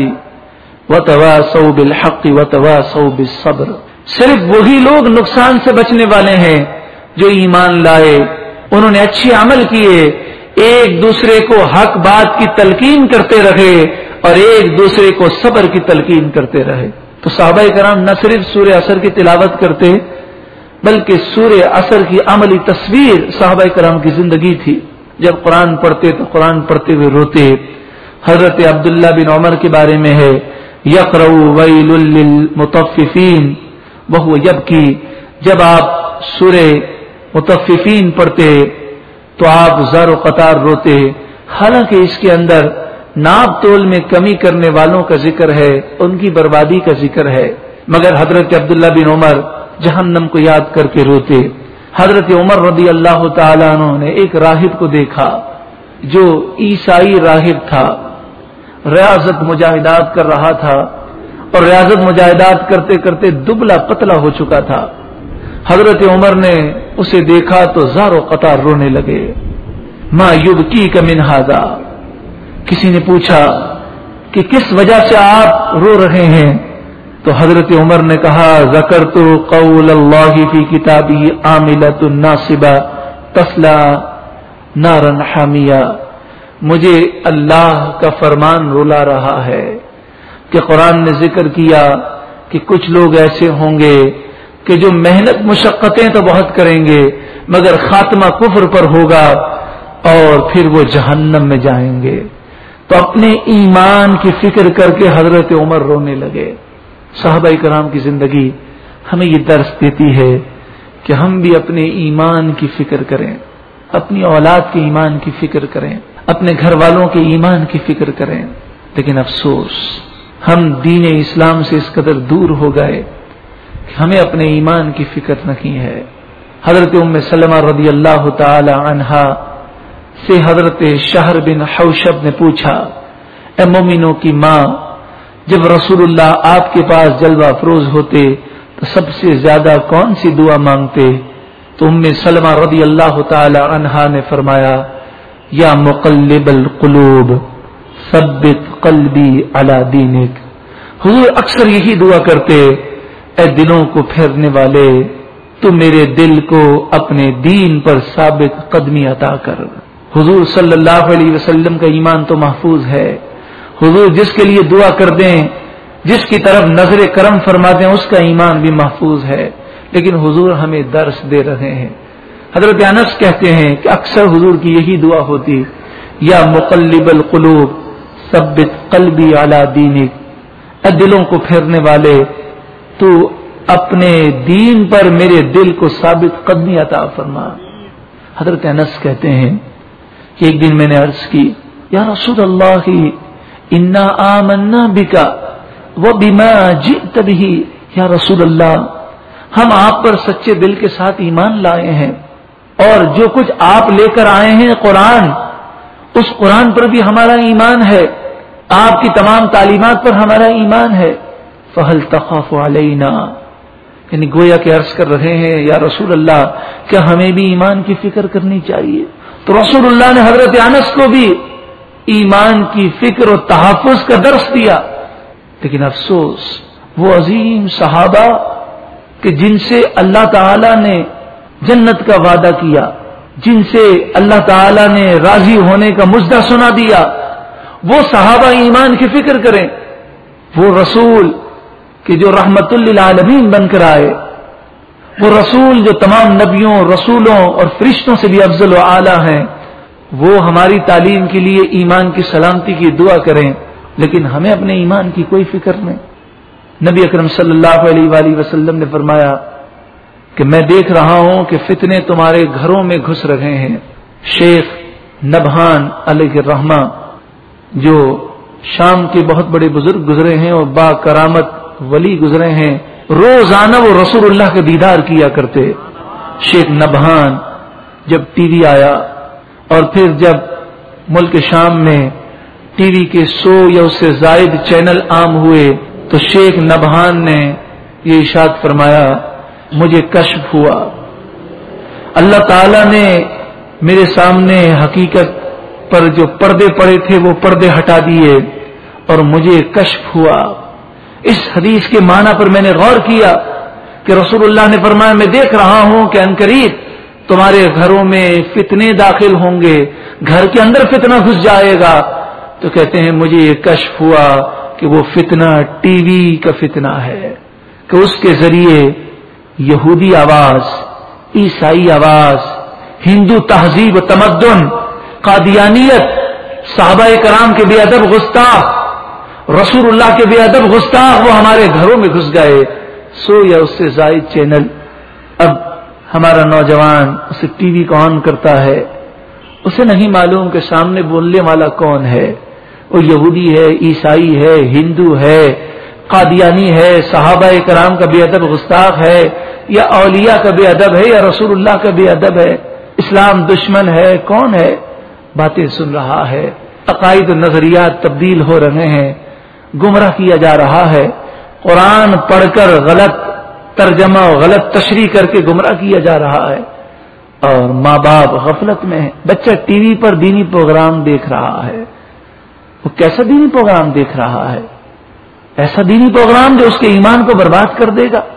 Speaker 1: وتواصوا بالحق وتواصوا بالصبر، صرف وہی لوگ نقصان سے بچنے والے ہیں جو ایمان لائے، انہوں نے اچھے عمل کیے، ایک دوسرے کو حق بات کی تلقین کرتے رہے اور ایک دوسرے کو صبر کی تلقین کرتے رہے. تو صحابہ کرام نہ صرف سورہ عصر کی تلاوت کرتے بلکہ سورہ عصر کی عملی تصویر صحابہ کرام کی زندگی تھی. جب قرآن پڑھتے تو قرآن پڑھتے ہوئے روتے. حضرت عبداللہ بن عمر کے بارے میں ہے یقرأ ویل للمطففین وہو یبکی، جب آپ سورہ مطففین پڑھتے تو آپ زار و قطار روتے. حالانکہ اس کے اندر ناپ تول میں کمی کرنے والوں کا ذکر ہے، ان کی بربادی کا ذکر ہے، مگر حضرت عبداللہ بن عمر جہنم کو یاد کر کے روتے. حضرت عمر رضی اللہ تعالیٰ عنہ نے ایک راہب کو دیکھا جو عیسائی راہب تھا، ریاضت مجاہدات کر رہا تھا اور ریاضت مجاہدات کرتے کرتے دبلا پتلا ہو چکا تھا. حضرت عمر نے اسے دیکھا تو زار و قطار رونے لگے. ما یبکیک من ھذا، کسی نے پوچھا کہ کس وجہ سے آپ رو رہے ہیں؟ تو حضرت عمر نے کہا ذکرت قول اللہ فی کتابہ عاملۃ ناصبہ تصلی نارا حامیہ، مجھے اللہ کا فرمان رلا رہا ہے کہ قرآن نے ذکر کیا کہ کچھ لوگ ایسے ہوں گے کہ جو محنت مشقتیں تو بہت کریں گے مگر خاتمہ کفر پر ہوگا اور پھر وہ جہنم میں جائیں گے. تو اپنے ایمان کی فکر کر کے حضرت عمر رونے لگے. صحابہ کرام کی زندگی ہمیں یہ درس دیتی ہے کہ ہم بھی اپنے ایمان کی فکر کریں، اپنی اولاد کے ایمان کی فکر کریں، اپنے گھر والوں کے ایمان کی فکر کریں. لیکن افسوس ہم دین اسلام سے اس قدر دور ہو گئے کہ ہمیں اپنے ایمان کی فکر نہیں ہے. حضرت ام سلمہ رضی اللہ تعالی عنہا سے حضرت شہر بن حوشب نے پوچھا اے مومنوں کی ماں، جب رسول اللہ آپ کے پاس جلوہ افروز ہوتے تو سب سے زیادہ کون سی دعا مانگتے؟ تو ام سلمہ رضی اللہ تعالی عنہا نے فرمایا یا مقلب القلوب ثبت قلبی علی دینک. حضور اکثر یہی دعا کرتے، اے دلوں کو پھیرنے والے، تو میرے دل کو اپنے دین پر ثابت قدمی عطا کر. حضور صلی اللہ علیہ وسلم کا ایمان تو محفوظ ہے. حضور جس کے لیے دعا کر دیں، جس کی طرف نظر کرم فرما دیں، اس کا ایمان بھی محفوظ ہے. لیکن حضور ہمیں درس دے رہے ہیں. حضرت انس کہتے ہیں کہ اکثر حضور کی یہی دعا ہوتی، یا مقلب القلوب ثبت قلبی علی دینک، اے دلوں کو پھیرنے والے، تو اپنے دین پر میرے دل کو ثابت قدمی عطا فرما. حضرت انس کہتے ہیں کہ ایک دن میں نے عرض کی، یا رسول اللہ انا آمنا بک وبما جئت به. یا رسول اللہ، ہم آپ پر سچے دل کے ساتھ ایمان لائے ہیں، اور جو کچھ آپ لے کر آئے ہیں قرآن، اس قرآن پر بھی ہمارا ایمان ہے، آپ کی تمام تعلیمات پر ہمارا ایمان ہے. فہل تخاف علینا، یعنی گویا کہ عرض کر رہے ہیں یا رسول اللہ کیا ہمیں بھی ایمان کی فکر کرنی چاہیے. تو رسول اللہ نے حضرت انس کو بھی ایمان کی فکر و تحفظ کا درس دیا. لیکن افسوس وہ عظیم صحابہ کہ جن سے اللہ تعالی نے جنت کا وعدہ کیا، جن سے اللہ تعالی نے راضی ہونے کا مژدہ سنا دیا، وہ صحابہ ایمان کی فکر کریں. وہ رسول کہ جو رحمت للعالمین بن کر آئے، وہ رسول جو تمام نبیوں، رسولوں اور فرشتوں سے بھی افضل و اعلیٰ ہیں، وہ ہماری تعلیم کے لیے ایمان کی سلامتی کی دعا کریں. لیکن ہمیں اپنے ایمان کی کوئی فکر نہیں. نبی اکرم صلی اللہ علیہ وآلہ وسلم نے فرمایا کہ میں دیکھ رہا ہوں کہ فتنے تمہارے گھروں میں گھس رہے ہیں. شیخ نبہان علیہ الرحمہ جو شام کے بہت بڑے بزرگ گزرے ہیں اور با کرامت ولی گزرے ہیں، روزانہ وہ رسول اللہ کا دیدار کیا کرتے. شیخ نبہان جب ٹی وی آیا اور پھر جب ملک شام میں ٹی وی کے 100 یا اس سے زائد چینل عام ہوئے تو شیخ نبہان نے یہ ارشاد فرمایا، مجھے کشف ہوا، اللہ تعالی نے میرے سامنے حقیقت پر جو پردے پڑے تھے وہ پردے ہٹا دیے اور مجھے کشف ہوا. اس حدیث کے معنی پر میں نے غور کیا کہ رسول اللہ نے فرمایا میں دیکھ رہا ہوں کہ عنقریب تمہارے گھروں میں فتنے داخل ہوں گے، گھر کے اندر فتنہ گھس جائے گا. تو کہتے ہیں مجھے یہ کشف ہوا کہ وہ فتنہ ٹی وی کا فتنہ ہے، کہ اس کے ذریعے یہودی آواز، عیسائی آواز، ہندو تہذیب و تمدن، قادیانیت، صحابہ کرام کے بے ادب گستاخ، رسول اللہ کے بے ادب گستاخ وہ ہمارے گھروں میں گھس گئے. 100 یا اس سے زائد چینل. اب ہمارا نوجوان اسے ٹی وی کو آن کرتا ہے، اسے نہیں معلوم کہ سامنے بولنے والا کون ہے. وہ یہودی ہے، عیسائی ہے، ہندو ہے، قادیانی ہے، صحابہ کرام کا بے ادب گستاخ ہے، یا اولیاء کا بے ادب ہے، یا رسول اللہ کا بے ادب ہے، اسلام دشمن ہے، کون ہے؟ باتیں سن رہا ہے، عقائد و نظریات تبدیل ہو رہے ہیں، گمراہ کیا جا رہا ہے، قرآن پڑھ کر غلط ترجمہ و غلط تشریح کر کے گمراہ کیا جا رہا ہے، اور ماں باپ غفلت میں ہے. بچہ ٹی وی پر دینی پروگرام دیکھ رہا ہے. وہ کیسا دینی پروگرام دیکھ رہا ہے؟ ایسا دینی پروگرام جو اس کے ایمان کو برباد کر دے گا.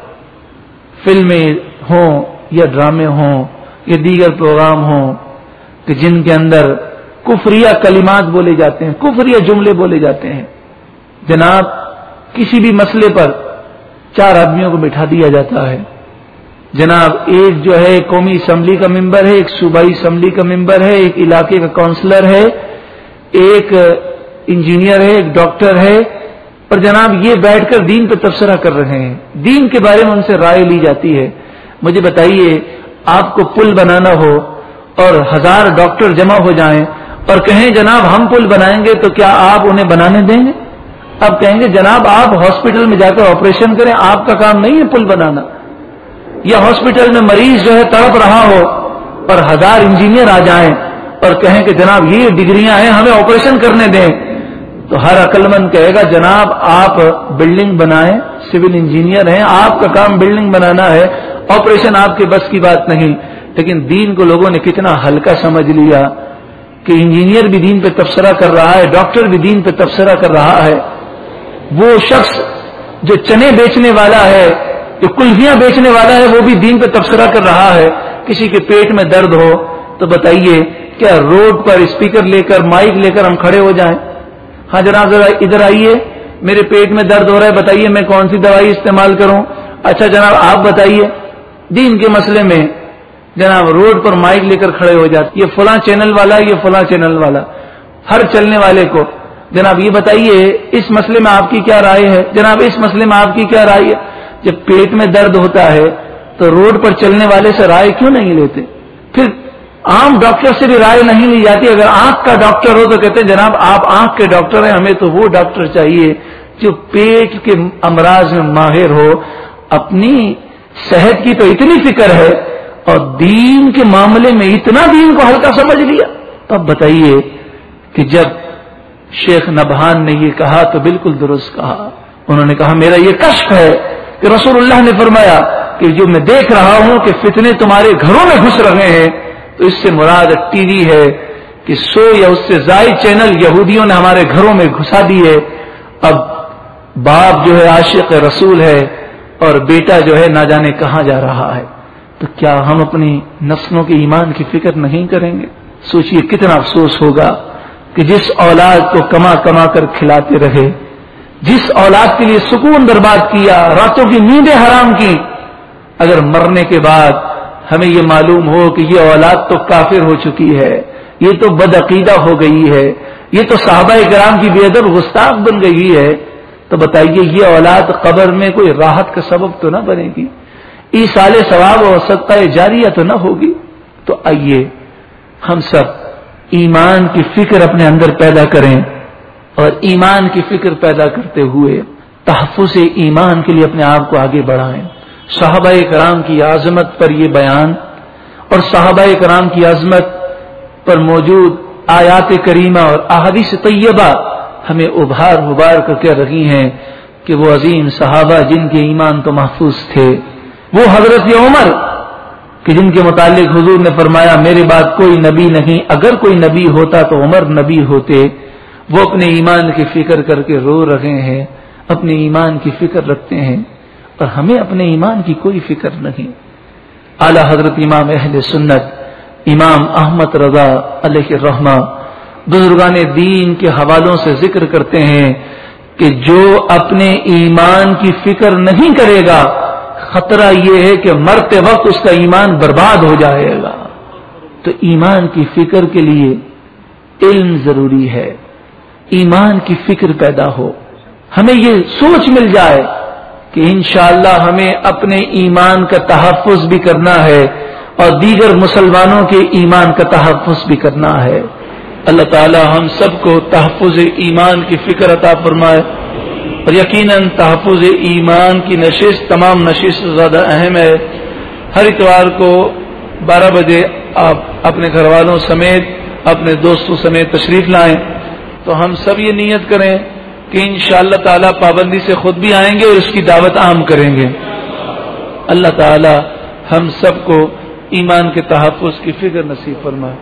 Speaker 1: فلمیں ہوں یا ڈرامے ہوں یا دیگر پروگرام ہوں کہ جن کے اندر کفریہ کلمات بولے جاتے ہیں، کفریہ جملے بولے جاتے ہیں. جناب کسی بھی مسئلے پر 4 آدمیوں کو بٹھا دیا جاتا ہے. جناب ایک جو ہے قومی اسمبلی کا ممبر ہے، ایک صوبائی اسمبلی کا ممبر ہے، ایک علاقے کا کونسلر ہے، ایک انجینئر ہے، ایک ڈاکٹر ہے، اور جناب یہ بیٹھ کر دین پہ تبصرہ کر رہے ہیں، دین کے بارے میں ان سے رائے لی جاتی ہے. مجھے بتائیے آپ کو پل بنانا ہو اور 1000 ڈاکٹر جمع ہو جائیں اور کہیں جناب ہم پل بنائیں گے تو کیا آپ انہیں بنانے دیں گے؟ آپ کہیں گے جناب آپ ہاسپٹل میں جا کر آپریشن کریں، آپ کا کام نہیں ہے پل بنانا. یا ہاسپٹل میں مریض جو ہے تڑپ رہا ہو اور 1000 انجینئر آ جائیں اور کہیں کہ جناب یہ ڈگریاں ہیں ہمیں آپریشن کرنے دیں، تو ہر عقل مند کہے گا جناب آپ بلڈنگ بنائیں، سول انجینئر ہیں، آپ کا کام بلڈنگ بنانا ہے، آپریشن آپ کے بس کی بات نہیں. لیکن دین کو لوگوں نے کتنا ہلکا سمجھ لیا. کہ انجینئر بھی دین پہ تبصرہ کر رہا ہے، ڈاکٹر بھی دین پہ تبصرہ کر رہا ہے، وہ شخص جو چنے بیچنے والا ہے، جو کلفیاں بیچنے والا ہے، وہ بھی دین پہ تبصرہ کر رہا ہے۔ کسی کے پیٹ میں درد ہو تو بتائیے کیا روڈ پر اسپیکر لے کر مائک لے کر ہم کھڑے ہو جائیں؟ ہاں جناب ذرا ادھر آئیے، میرے پیٹ میں درد ہو رہا ہے، بتائیے میں کون سی دوائی استعمال کروں؟ اچھا جناب آپ بتائیے، دین کے مسئلے میں جناب روڈ پر مائک لے کر کھڑے ہو جاتے، یہ فلاں چینل والا، یہ فلاں چینل والا، ہر چلنے والے کو جناب یہ بتائیے اس مسئلے میں آپ کی کیا رائے ہے؟ جناب اس مسئلے میں آپ کی کیا رائے ہے؟ جب پیٹ میں درد ہوتا ہے تو روڈ پر چلنے والے سے رائے کیوں نہیں لیتے؟ پھر عام ڈاکٹر سے بھی رائے نہیں لی جاتی۔ اگر آنکھ کا ڈاکٹر ہو تو کہتے ہیں جناب آپ آنکھ کے ڈاکٹر ہیں، ہمیں تو وہ ڈاکٹر چاہیے جو پیٹ کے امراض میں ماہر ہو۔ اپنی صحت کی تو اتنی فکر ہے اور دین کے معاملے میں اتنا دین کو ہلکا سمجھ لیا۔ تو اب بتائیے کہ جب شیخ نبہان نے یہ کہا تو بالکل درست کہا، انہوں نے کہا میرا یہ کشف ہے کہ رسول اللہ نے فرمایا کہ جو میں دیکھ رہا ہوں کہ فتنے تمہارے گھروں میں گھس رہے ہیں، تو اس سے مراد ٹی وی ہے کہ 100 یا اس سے زائد چینل یہودیوں نے ہمارے گھروں میں گھسا دیے۔ اب باپ جو ہے عاشق رسول ہے اور بیٹا جو ہے نہ جانے کہاں جا رہا ہے، تو کیا ہم اپنی نسلوں کے ایمان کی فکر نہیں کریں گے؟ سوچئے کتنا افسوس ہوگا کہ جس اولاد کو کما کما کر کھلاتے رہے، جس اولاد کے لیے سکون برباد کیا، راتوں کی نیندیں حرام کی، اگر مرنے کے بعد ہمیں یہ معلوم ہو کہ یہ اولاد تو کافر ہو چکی ہے، یہ تو بدعقیدہ ہو گئی ہے، یہ تو صحابہ کرام کی بے ادب گستاخ بن گئی ہے، تو بتائیے یہ اولاد قبر میں کوئی راحت کا سبب تو نہ بنے گی، ایصال ثواب اور صدقہ جاریہ تو نہ ہوگی؟ تو آئیے ہم سب ایمان کی فکر اپنے اندر پیدا کریں اور ایمان کی فکر پیدا کرتے ہوئے تحفظ ایمان کے لیے اپنے آپ کو آگے بڑھائیں۔ صحابہ کرام کی عظمت پر یہ بیان اور صحابہ کرام کی عظمت پر موجود آیات کریمہ اور احادیث طیبہ ہمیں ابھار کر کے رہی ہیں کہ وہ عظیم صحابہ جن کے ایمان تو محفوظ تھے، وہ حضرت عمر کہ جن کے متعلق حضور نے فرمایا میرے بعد کوئی نبی نہیں، اگر کوئی نبی ہوتا تو عمر نبی ہوتے، وہ اپنے ایمان کی فکر کر کے رو رہے ہیں، اپنے ایمان کی فکر رکھتے ہیں، اور ہمیں اپنے ایمان کی کوئی فکر نہیں۔ اعلی حضرت امام اہل سنت امام احمد رضا علیہ الرحمہ بزرگان دین کے حوالوں سے ذکر کرتے ہیں کہ جو اپنے ایمان کی فکر نہیں کرے گا، خطرہ یہ ہے کہ مرتے وقت اس کا ایمان برباد ہو جائے گا۔ تو ایمان کی فکر کے لیے علم ضروری ہے، ایمان کی فکر پیدا ہو، ہمیں یہ سوچ مل جائے کہ انشاءاللہ ہمیں اپنے ایمان کا تحفظ بھی کرنا ہے اور دیگر مسلمانوں کے ایمان کا تحفظ بھی کرنا ہے۔ اللہ تعالی ہم سب کو تحفظ ایمان کی فکر عطا فرمائے، اور یقیناً تحفظ ایمان کی نشست تمام نشست سے زیادہ اہم ہے۔ ہر اتوار کو 12 بجے آپ اپنے گھر والوں سمیت اپنے دوستوں سمیت تشریف لائیں، تو ہم سب یہ نیت کریں کہ انشاءاللہ تعالی پابندی سے خود بھی آئیں گے اور اس کی دعوت عام کریں گے۔ اللہ تعالی ہم سب کو ایمان کے تحفظ کی فکر نصیب فرمائے۔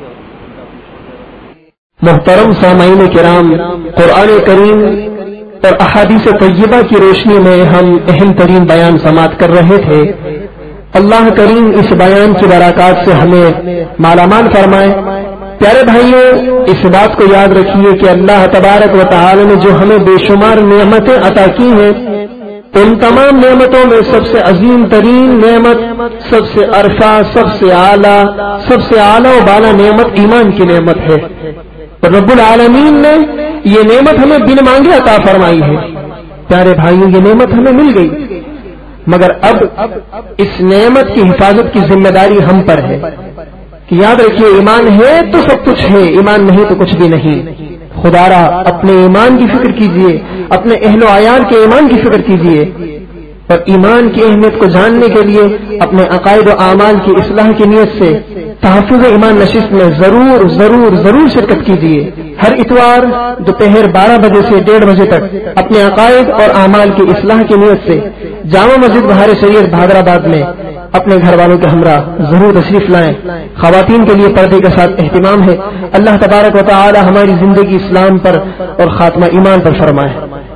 Speaker 3: محترم سامعین کرام، قرآن کریم اور احادیث طیبہ کی روشنی میں ہم اہم ترین بیان سماعت کر رہے تھے۔ اللہ کریم اس بیان کی برکات سے ہمیں مالا مال فرمائے۔ پیارے بھائیوں، اس بات کو یاد رکھیے کہ اللہ تبارک و تعالی نے جو ہمیں بے شمار نعمتیں عطا کی ہیں، ان تمام نعمتوں میں سب سے عظیم ترین نعمت، سب سے عرفہ، سب سے اعلیٰ و بالا نعمت ایمان کی نعمت ہے۔ اور رب العالمین نے یہ نعمت ہمیں بن مانگے عطا فرمائی ہے۔ پیارے بھائیوں، یہ نعمت ہمیں مل گئی، مگر اب اس نعمت کی حفاظت کی ذمہ داری ہم پر ہے کہ یاد رکھیے ایمان ہے تو سب کچھ ہے، ایمان نہیں تو کچھ بھی نہیں۔ خدا را اپنے ایمان کی فکر کیجئے، اپنے اہل و عیال کے ایمان کی فکر کیجئے۔ اور ایمان کی اہمیت کو جاننے کے لیے اپنے عقائد و اعمال کی اصلاح کی نیت سے تحفظ ایمان نشست میں ضرور ضرور ضرور شرکت کیجیے. ہر اتوار دوپہر 12 بجے سے 1:30 بجے تک اپنے عقائد اور اعمال کی اصلاح کی نیت سے جامع مسجد بہار شریعت بہادرآباد میں اپنے گھر والوں کے ہمراہ ضرور تشریف لائیں. خواتین کے لیے پردے کے ساتھ اہتمام ہے. اللہ تبارک و تعالی ہماری زندگی اسلام پر اور خاتمہ ایمان پر فرمائے.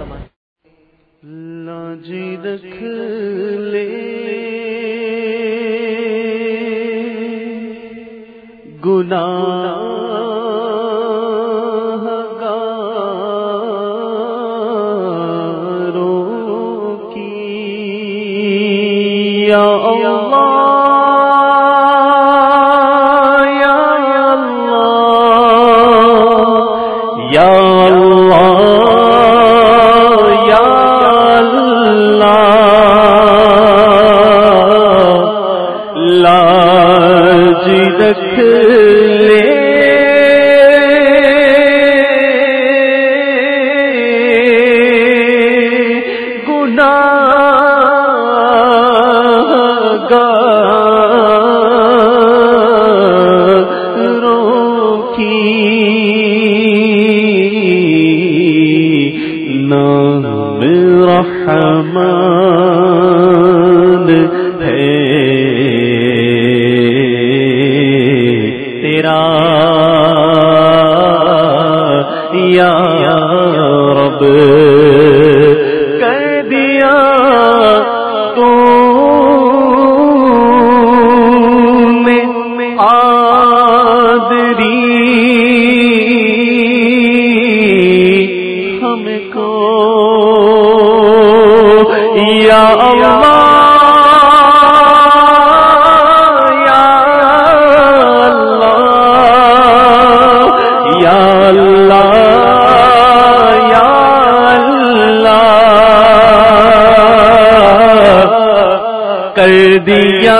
Speaker 2: گناہگاروں کی یا اللہ یا اللہ یا اللہ یا اللہ لاج رکھ لے گناہگاروں کی نام رحمان ہے تیرا یا رب کہہ دیا تو ہم کو یا اللہ یا اللہ یا اللہ یا اللہ کر دیا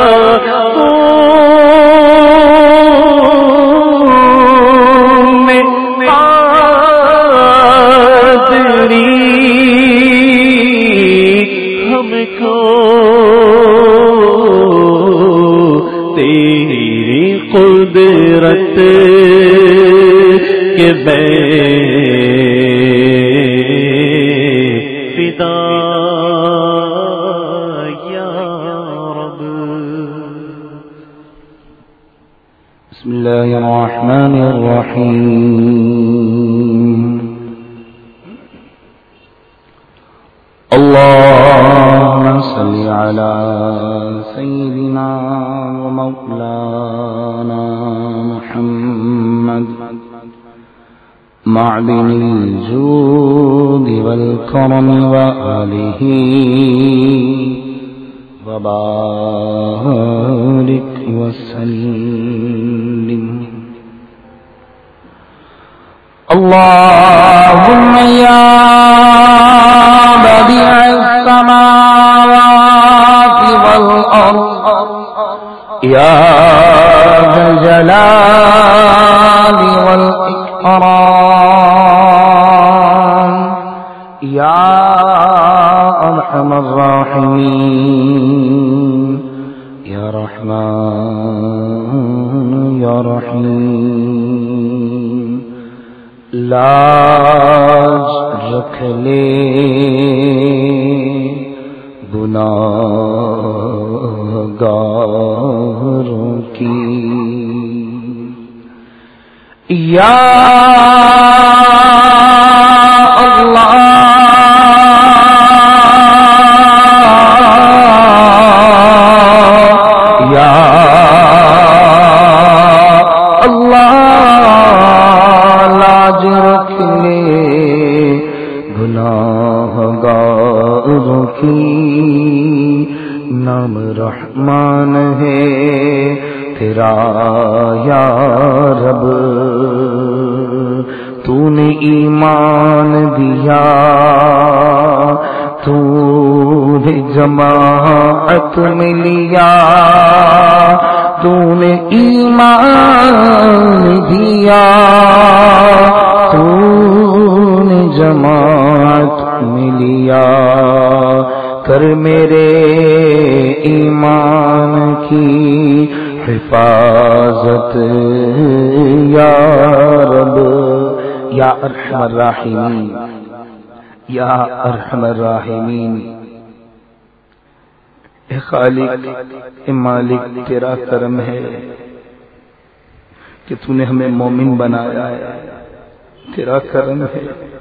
Speaker 2: قدرت کے بے فدا یا رب.
Speaker 4: بسم اللہ الرحمن الرحیم. اللهم صل على سيدنا ومولانا محمد معدن الجود والكرم وآله وبارك وسلم. اللهم يا بديع السماوات والأرض يا ذا الجلال والإكرام يا أرحم الراحمين يا رحمن يا رحيم لاج رکھ لے گناہگاروں کی یا اللہ یا اللہ لاج رکھ لے گناہگاروں کی. نام رحمان ہے تیرا یا رب. تو نے ایمان دیا تو نے جماعت میں لیا. تو نے ایمان دیا تو نے جماعت میں لیا. کر میرے ایمان کی حفاظت یا رب یا ارحم الراحمین یا ارحم الراحمین۔ اے خالق اے مالک، تیرا کرم ہے کہ تو نے ہمیں مومن بنایا ہے، تیرا کرم ہے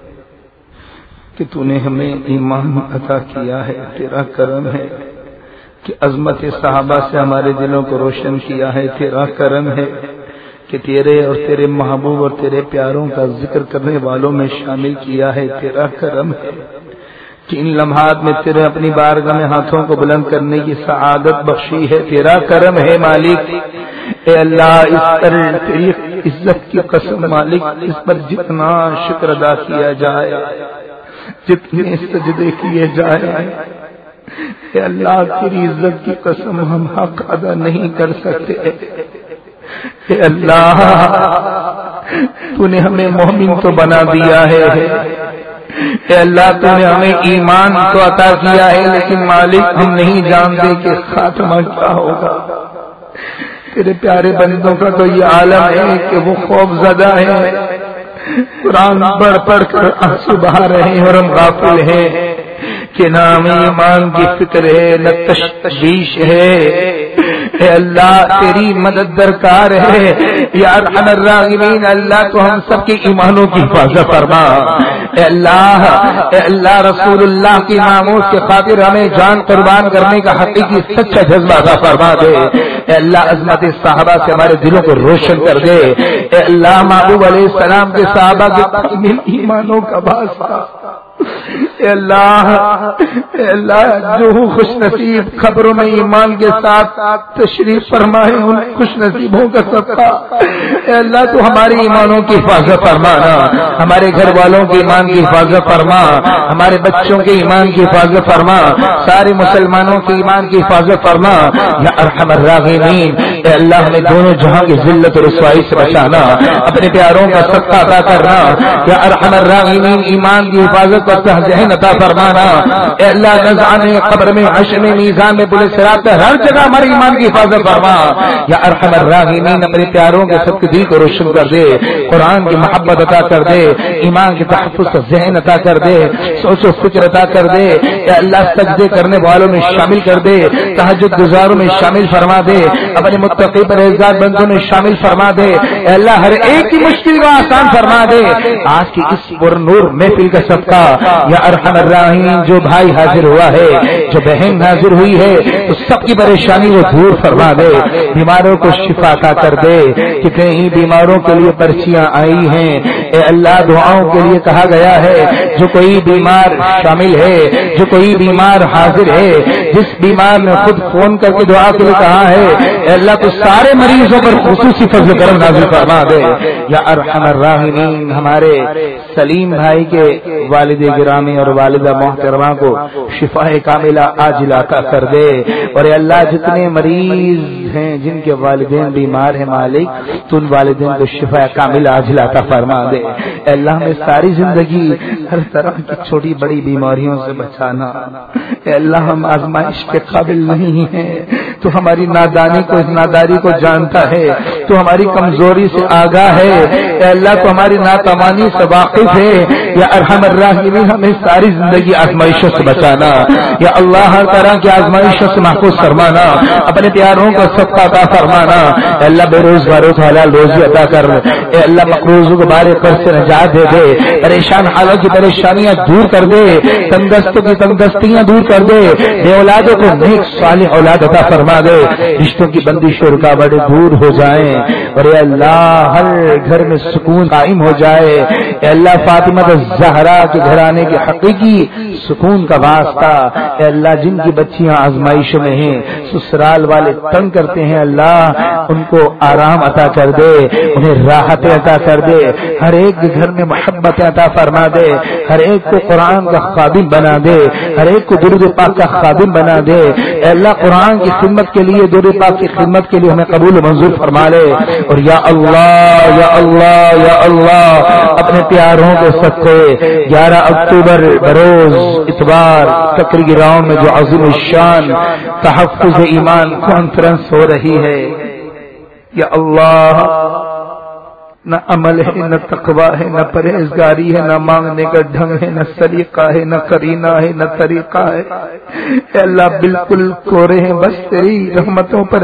Speaker 4: کہ تو نے ہمیں ایمان عطا کیا ہے، تیرا کرم ہے کہ عظمت صحابہ سے ہمارے دلوں کو روشن کیا ہے، تیرا کرم ہے کہ تیرے اور تیرے محبوب اور تیرے پیاروں کا ذکر کرنے والوں میں شامل کیا ہے، تیرا کرم ہے کہ ان لمحات میں تیرے اپنی بارگاہ میں ہاتھوں کو بلند کرنے کی سعادت بخشی ہے، تیرا کرم ہے مالک۔ اے اللہ، اس پر تیری عزت کی قسم مالک، اس پر جتنا شکر ادا کیا جائے، جتنے سجدے کیے جائے، اے اللہ تیری عزت کی قسم ہم حق ادا نہیں کر سکتے۔ اے اللہ، تو نے ہمیں مومن تو بنا دیا ہے، اے اللہ تو نے ہمیں ایمان تو عطا کیا ہے، لیکن مالک ہم نہیں جانتے کہ خاتمہ کیا ہوگا۔ تیرے پیارے بندوں کا تو یہ عالم ہے کہ وہ خوف زدہ ہے، قرآن پڑھ پڑھ کر آنسو بہا رہے ہیں اور ہم غافل ہیں کہ نہ ہمیں ایمان کی فکر ہے نہ تشویش ہے۔ اے اللہ تیری مدد درکار ہے یا ارحم الراحمین۔ اللہ تو ہم سب کے ایمانوں کی حفاظت فرما۔ اے اللہ رسول اللہ کی ناموس کے خاطر ہمیں جان قربان کرنے کا حقیقی سچا جذبہ عطا فرما دے۔ اے اللہ عظمت صحابہ سے ہمارے دلوں کو روشن کر دے۔ اے اللہ محبوب علیہ السلام کے صحابہ کے کامل ایمانوں کا واسطہ، اے اللہ جو خوش نصیب خبروں میں ایمان کے ساتھ تشریف فرمائے ان خوش نصیبوں کا صدقہ، اے اللہ تو ہمارے ایمانوں کی حفاظت فرمانا، ہمارے گھر والوں کے ایمان کی حفاظت فرما، ہمارے بچوں کے ایمان کی حفاظت فرما، سارے مسلمانوں کے ایمان کی حفاظت فرما یا ارحم الراحمین۔ اے اللہ ہمیں دونوں جہاں کی ذلت اور رسوائی سے بچانا، اپنے پیاروں کا صدقہ عطا کرنا یا ارحم الراحمین۔ ایمان کی حفاظت کا ذہن عطا فرمانا، اے اللہ نزعانے قبر میں، حشر میں، میزان میں، پولیس صراط میں، ہر جگہ ہماری ایمان کی حفاظت فرما یا ارحم الراحمین۔ اپنے پیاروں کے سب کے دل کو روشن کر دے، قرآن کی محبت عطا کر دے، ایمان کے تحفظ کا ذہن عطا کر دے، سوچ و فکر عطا کر دے۔ اے اللہ سجدے کرنے والوں میں شامل کر دے، تہجد گزاروں میں شامل فرما دے، اپنے متقی پرہیزگار بندوں میں شامل فرما دے۔ اے اللہ ہر ایک کی مشکل کو آسان فرما دے۔ آج کی اس پر نور محفل کا صدقہ یا ارحم الراحمین، جو بھائی حاضر ہوا ہے، جو بہن حاضر ہوئی ہے، تو سب کی پریشانی وہ دور فرما دے، بیماروں کو شفا عطا کر دے۔ کتنے ہی بیماروں کے لیے پرچیاں آئی ہیں، اے اللہ دعاؤں کے لیے کہا گیا ہے، جو کوئی بیمار شامل ہے، جو کوئی بیمار حاضر ہے، جس بیمار نے خود فون کر کے دعا کے لیے کہا ہے، اے اللہ تو سارے مریضوں پر خصوصی فضل کرم نازل فرما دے یا ارحم الراحمین۔ ہمارے سلیم بھائی کے والد گرامی اور والدہ محترمہ کو شفا کاملہ عاجلہ عطا کر دے، اور اے اللہ جتنے مریض ہیں جن کے والدین بیمار ہیں مالک، تو ان والدین کو شفا کاملہ عاجلہ عطا فرما دے۔ اے اللہ ہمیں ساری زندگی ہر طرح کی چھوٹی بڑی بیماریوں سے بچانا۔ اے اللہ ہم آزمائش کے قابل نہیں ہیں، تو ہماری نادانی کو، اس ناداری کو جانتا ہے، تو ہماری کمزوری سے آگاہ ہے، اے اللہ تو ہماری ناتوانی سے واقف ہے یا ارحم الراحمین۔ ہمیں ساری زندگی آزمائشوں سے بچانا یا اللہ، ہر طرح کی آزمائشوں سے محفوظ فرمانا، اپنے پیاروں کا صدقہ عطا فرمانا۔ اے اللہ بے روزگاروں کو حلال روزی عطا کر، اے اللہ مقروضوں کے بارے قرض سے نجات دے دے، پریشان حالوں کی پریشانیاں دور کر دے، تنگستوں کی تنگستیاں دور کر دے، بے اولادوں کو نیک صالح اولاد عطا فرما دے، رشتوں کی بندش اور رکاوٹیں دور ہو جائیں، اور اے اللہ ہر گھر میں سکون قائم ہو جائے۔ اے اللہ فاطمہ الزہرا کے گھرانے کے حقیقی سکون کا واسطہ، اے اللہ جن کی بچیاں آزمائشوں میں ہیں، سسرال والے تنگ کرتے ہیں، اللہ ان کو آرام عطا کر دے، انہیں راحت عطا کر دے، ہر ایک کے گھر میں محبت عطا فرما دے، ہر ایک کو قرآن کا خادم بنا دے، ہر ایک کو درود پاک کا خادم بنا دے۔ اے اللہ قرآن کی خدمت کے لیے، درود پاک کی خدمت کے لیے ہمیں قبول منظور فرما لے، اور یا اللہ یا اللہ یا اللہ اپنے پیاروں کے صدقے 11 اکتوبر بروز اتوار تقریر گراؤنڈ میں جو عظیم الشان تحفظ ایمان کانفرنس ہو رہی ہے، یا اللہ نہ عمل ہے، نہ تقویٰ ہے، نہ پرہیزگاری ہے، نہ مانگنے کا ڈھنگ ہے، نہ سلیقہ ہے، نہ قرینہ ہے، نہ طریقہ ہے، اے اللہ بالکل کورے ہیں، بس تیری رحمتوں پر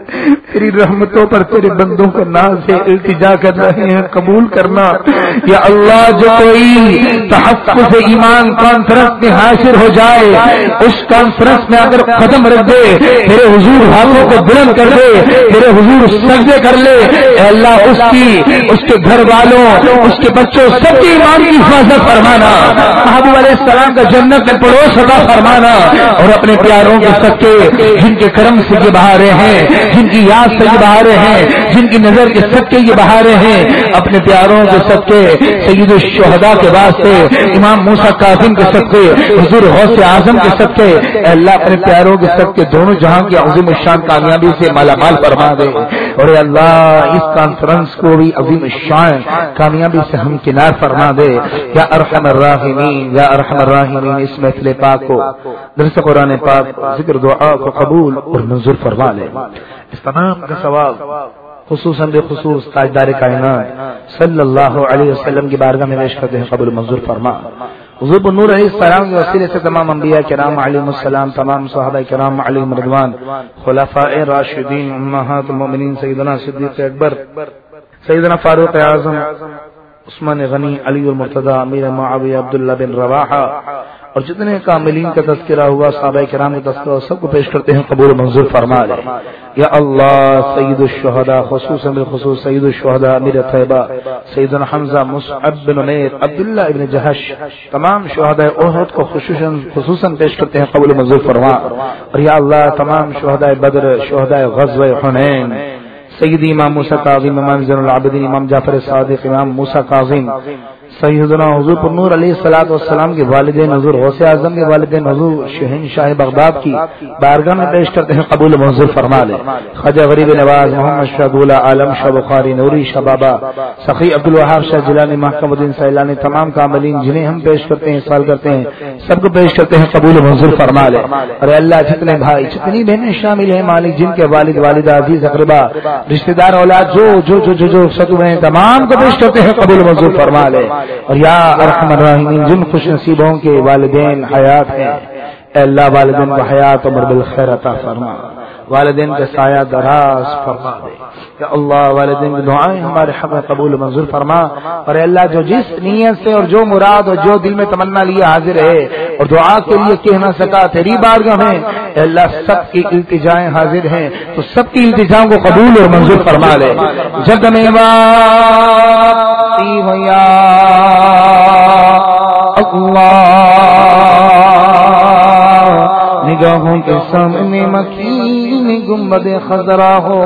Speaker 4: تیرے بندوں کا ناز ہے، التجا کر رہے ہیں، قبول کرنا یا اللہ۔ جو کوئی تحفظ ایمان کانفرنس میں حاضر ہو جائے، اس کانفرنس میں اگر قدم رکھ دے، میرے حضور ہاتھوں کو بلند کر دے، میرے حضور سجدے کر لے، اے اللہ اس کے گھر والوں، اس کے بچوں، سب کے ایمان کی حفاظت فرمانا، محبوب علیہ السلام کا جنت میں پڑوس عطا فرمانا، اور اپنے پیاروں کے صدقے جن کے کرم سے یہ بہارے ہیں، جن کی یاد سے یہ بہارے ہیں، جن کی نظر کے صدقے یہ بہارے ہیں، اپنے پیاروں کے صدقے سید الشہداء کے واسطے، امام موسیٰ کاظم کے صدقے، حضور غوث اعظم کے صدقے، اے اللہ اپنے پیاروں کے صدقے دونوں جہاں کی عظیم الشان کامیابی سے مالا مال فرما دے، اور اے اللہ اس کانفرنس کو بھی عظیم الشان کامیابی سے ہم کنار فرما دے، یا ارحم الراحمین، یا ارحم الراحمین۔ اس محفل پاک کو، درس قرآن پاک، ذکر دعا کو قبول اور منظور فرما لے۔ اس تمام کا ثواب خصوصاً بخصوص تاجدار کائنات صلی اللہ علیہ وسلم کی بارگاہ میں پیش کرتے ہیں، قبول منظور فرما۔ حضور نور علیہ السلام کے وسیلے سے تمام انبیاء کرام علیہم السلام، تمام صحابہ کرام علیہم رضوان، خلفاء راشدین، امہات المؤمنین، سیدنا صدیق اکبر، سیدنا فاروق اعظم، عثمان غنی، علی المرتضی، امیر معاویہ، عبداللہ بن رواحہ، اور جتنے کاملین کا تذکرہ ہوا، صحابہ کرام کا تذکرہ، سب کو پیش کرتے ہیں، قبول منظور فرما لے۔ یا اللہ سید الشہداء، خصوصاً بالخصوص سید الشہداء امیر طیبہ سیدنا حمزہ، مصعب بن عمیر، عبداللہ ابن جہش، تمام شہداء احد کو خصوصاً پیش کرتے ہیں، قبول منظور فرما۔ اور یا اللہ تمام شہداء بدر، شہداء غزوہ حنین، سیدی امام موسیٰ کاظم، امام زین العابدین، امام جعفر صادق، امام موسیٰ کاظم، سیدنا حضور پر نور علیہ الصلوۃ والسلام کے والدین، حضور غوث اعظم کے والدین، حضور شہنشاہ بغداد کی بارگاہ میں پیش کرتے ہیں، قبول منظور فرما لے۔ خواجہ غریب نواز، محمد شاہ گولا، عالم شاہ بخاری، نوری شاہ بابا، سخی عبدالوہاب شاہ جیلانی، محکم الدین سیلانی، تمام کاملین جنہیں ہم پیش کرتے ہیں، سوال کرتے ہیں، سب کو پیش کرتے ہیں، قبول منظور فرما لے۔ اور اللہ جتنے بھائی، جتنی بہنیں شامل ہیں مالک، جن کے والد والدہ، عزیز اقربا، رشتہ دار، اولاد جو جو جو جو جو سطح ہیں، تمام کو پیش کرتے ہیں، قبول منظور فرما لے۔ اور یا ارحم الراحمین جن خوش نصیبوں کے والدین حیات ہیں، اے اللہ والدین کو حیات عمر بالخیر عطا فرما، والدین کے سایہ دراز فرما دے، یا اللہ والدین کی دعائیں ہمارے حق میں قبول منظور فرما۔ اور اے اللہ جو جس نیت سے اور جو مراد اور جو دل میں تمنا لیے حاضر ہے اور دعا کے لیے کہہ نہ سکا، تیری بارگاہ میں اے اللہ سب کی التجائیں حاضر ہیں، تو سب کی التجاؤں کو قبول اور منظور فرما لے۔ جگ میں یا اللہ نگاہوں کے سامنے مکین گنبد خضرا ہو،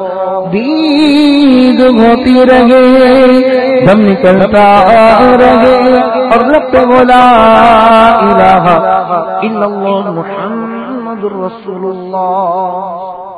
Speaker 4: دید ہوتی رہے، دم نکلتا رہے، اور لب پہ وہ لا الہ الا اللہ محمد رسول اللہ۔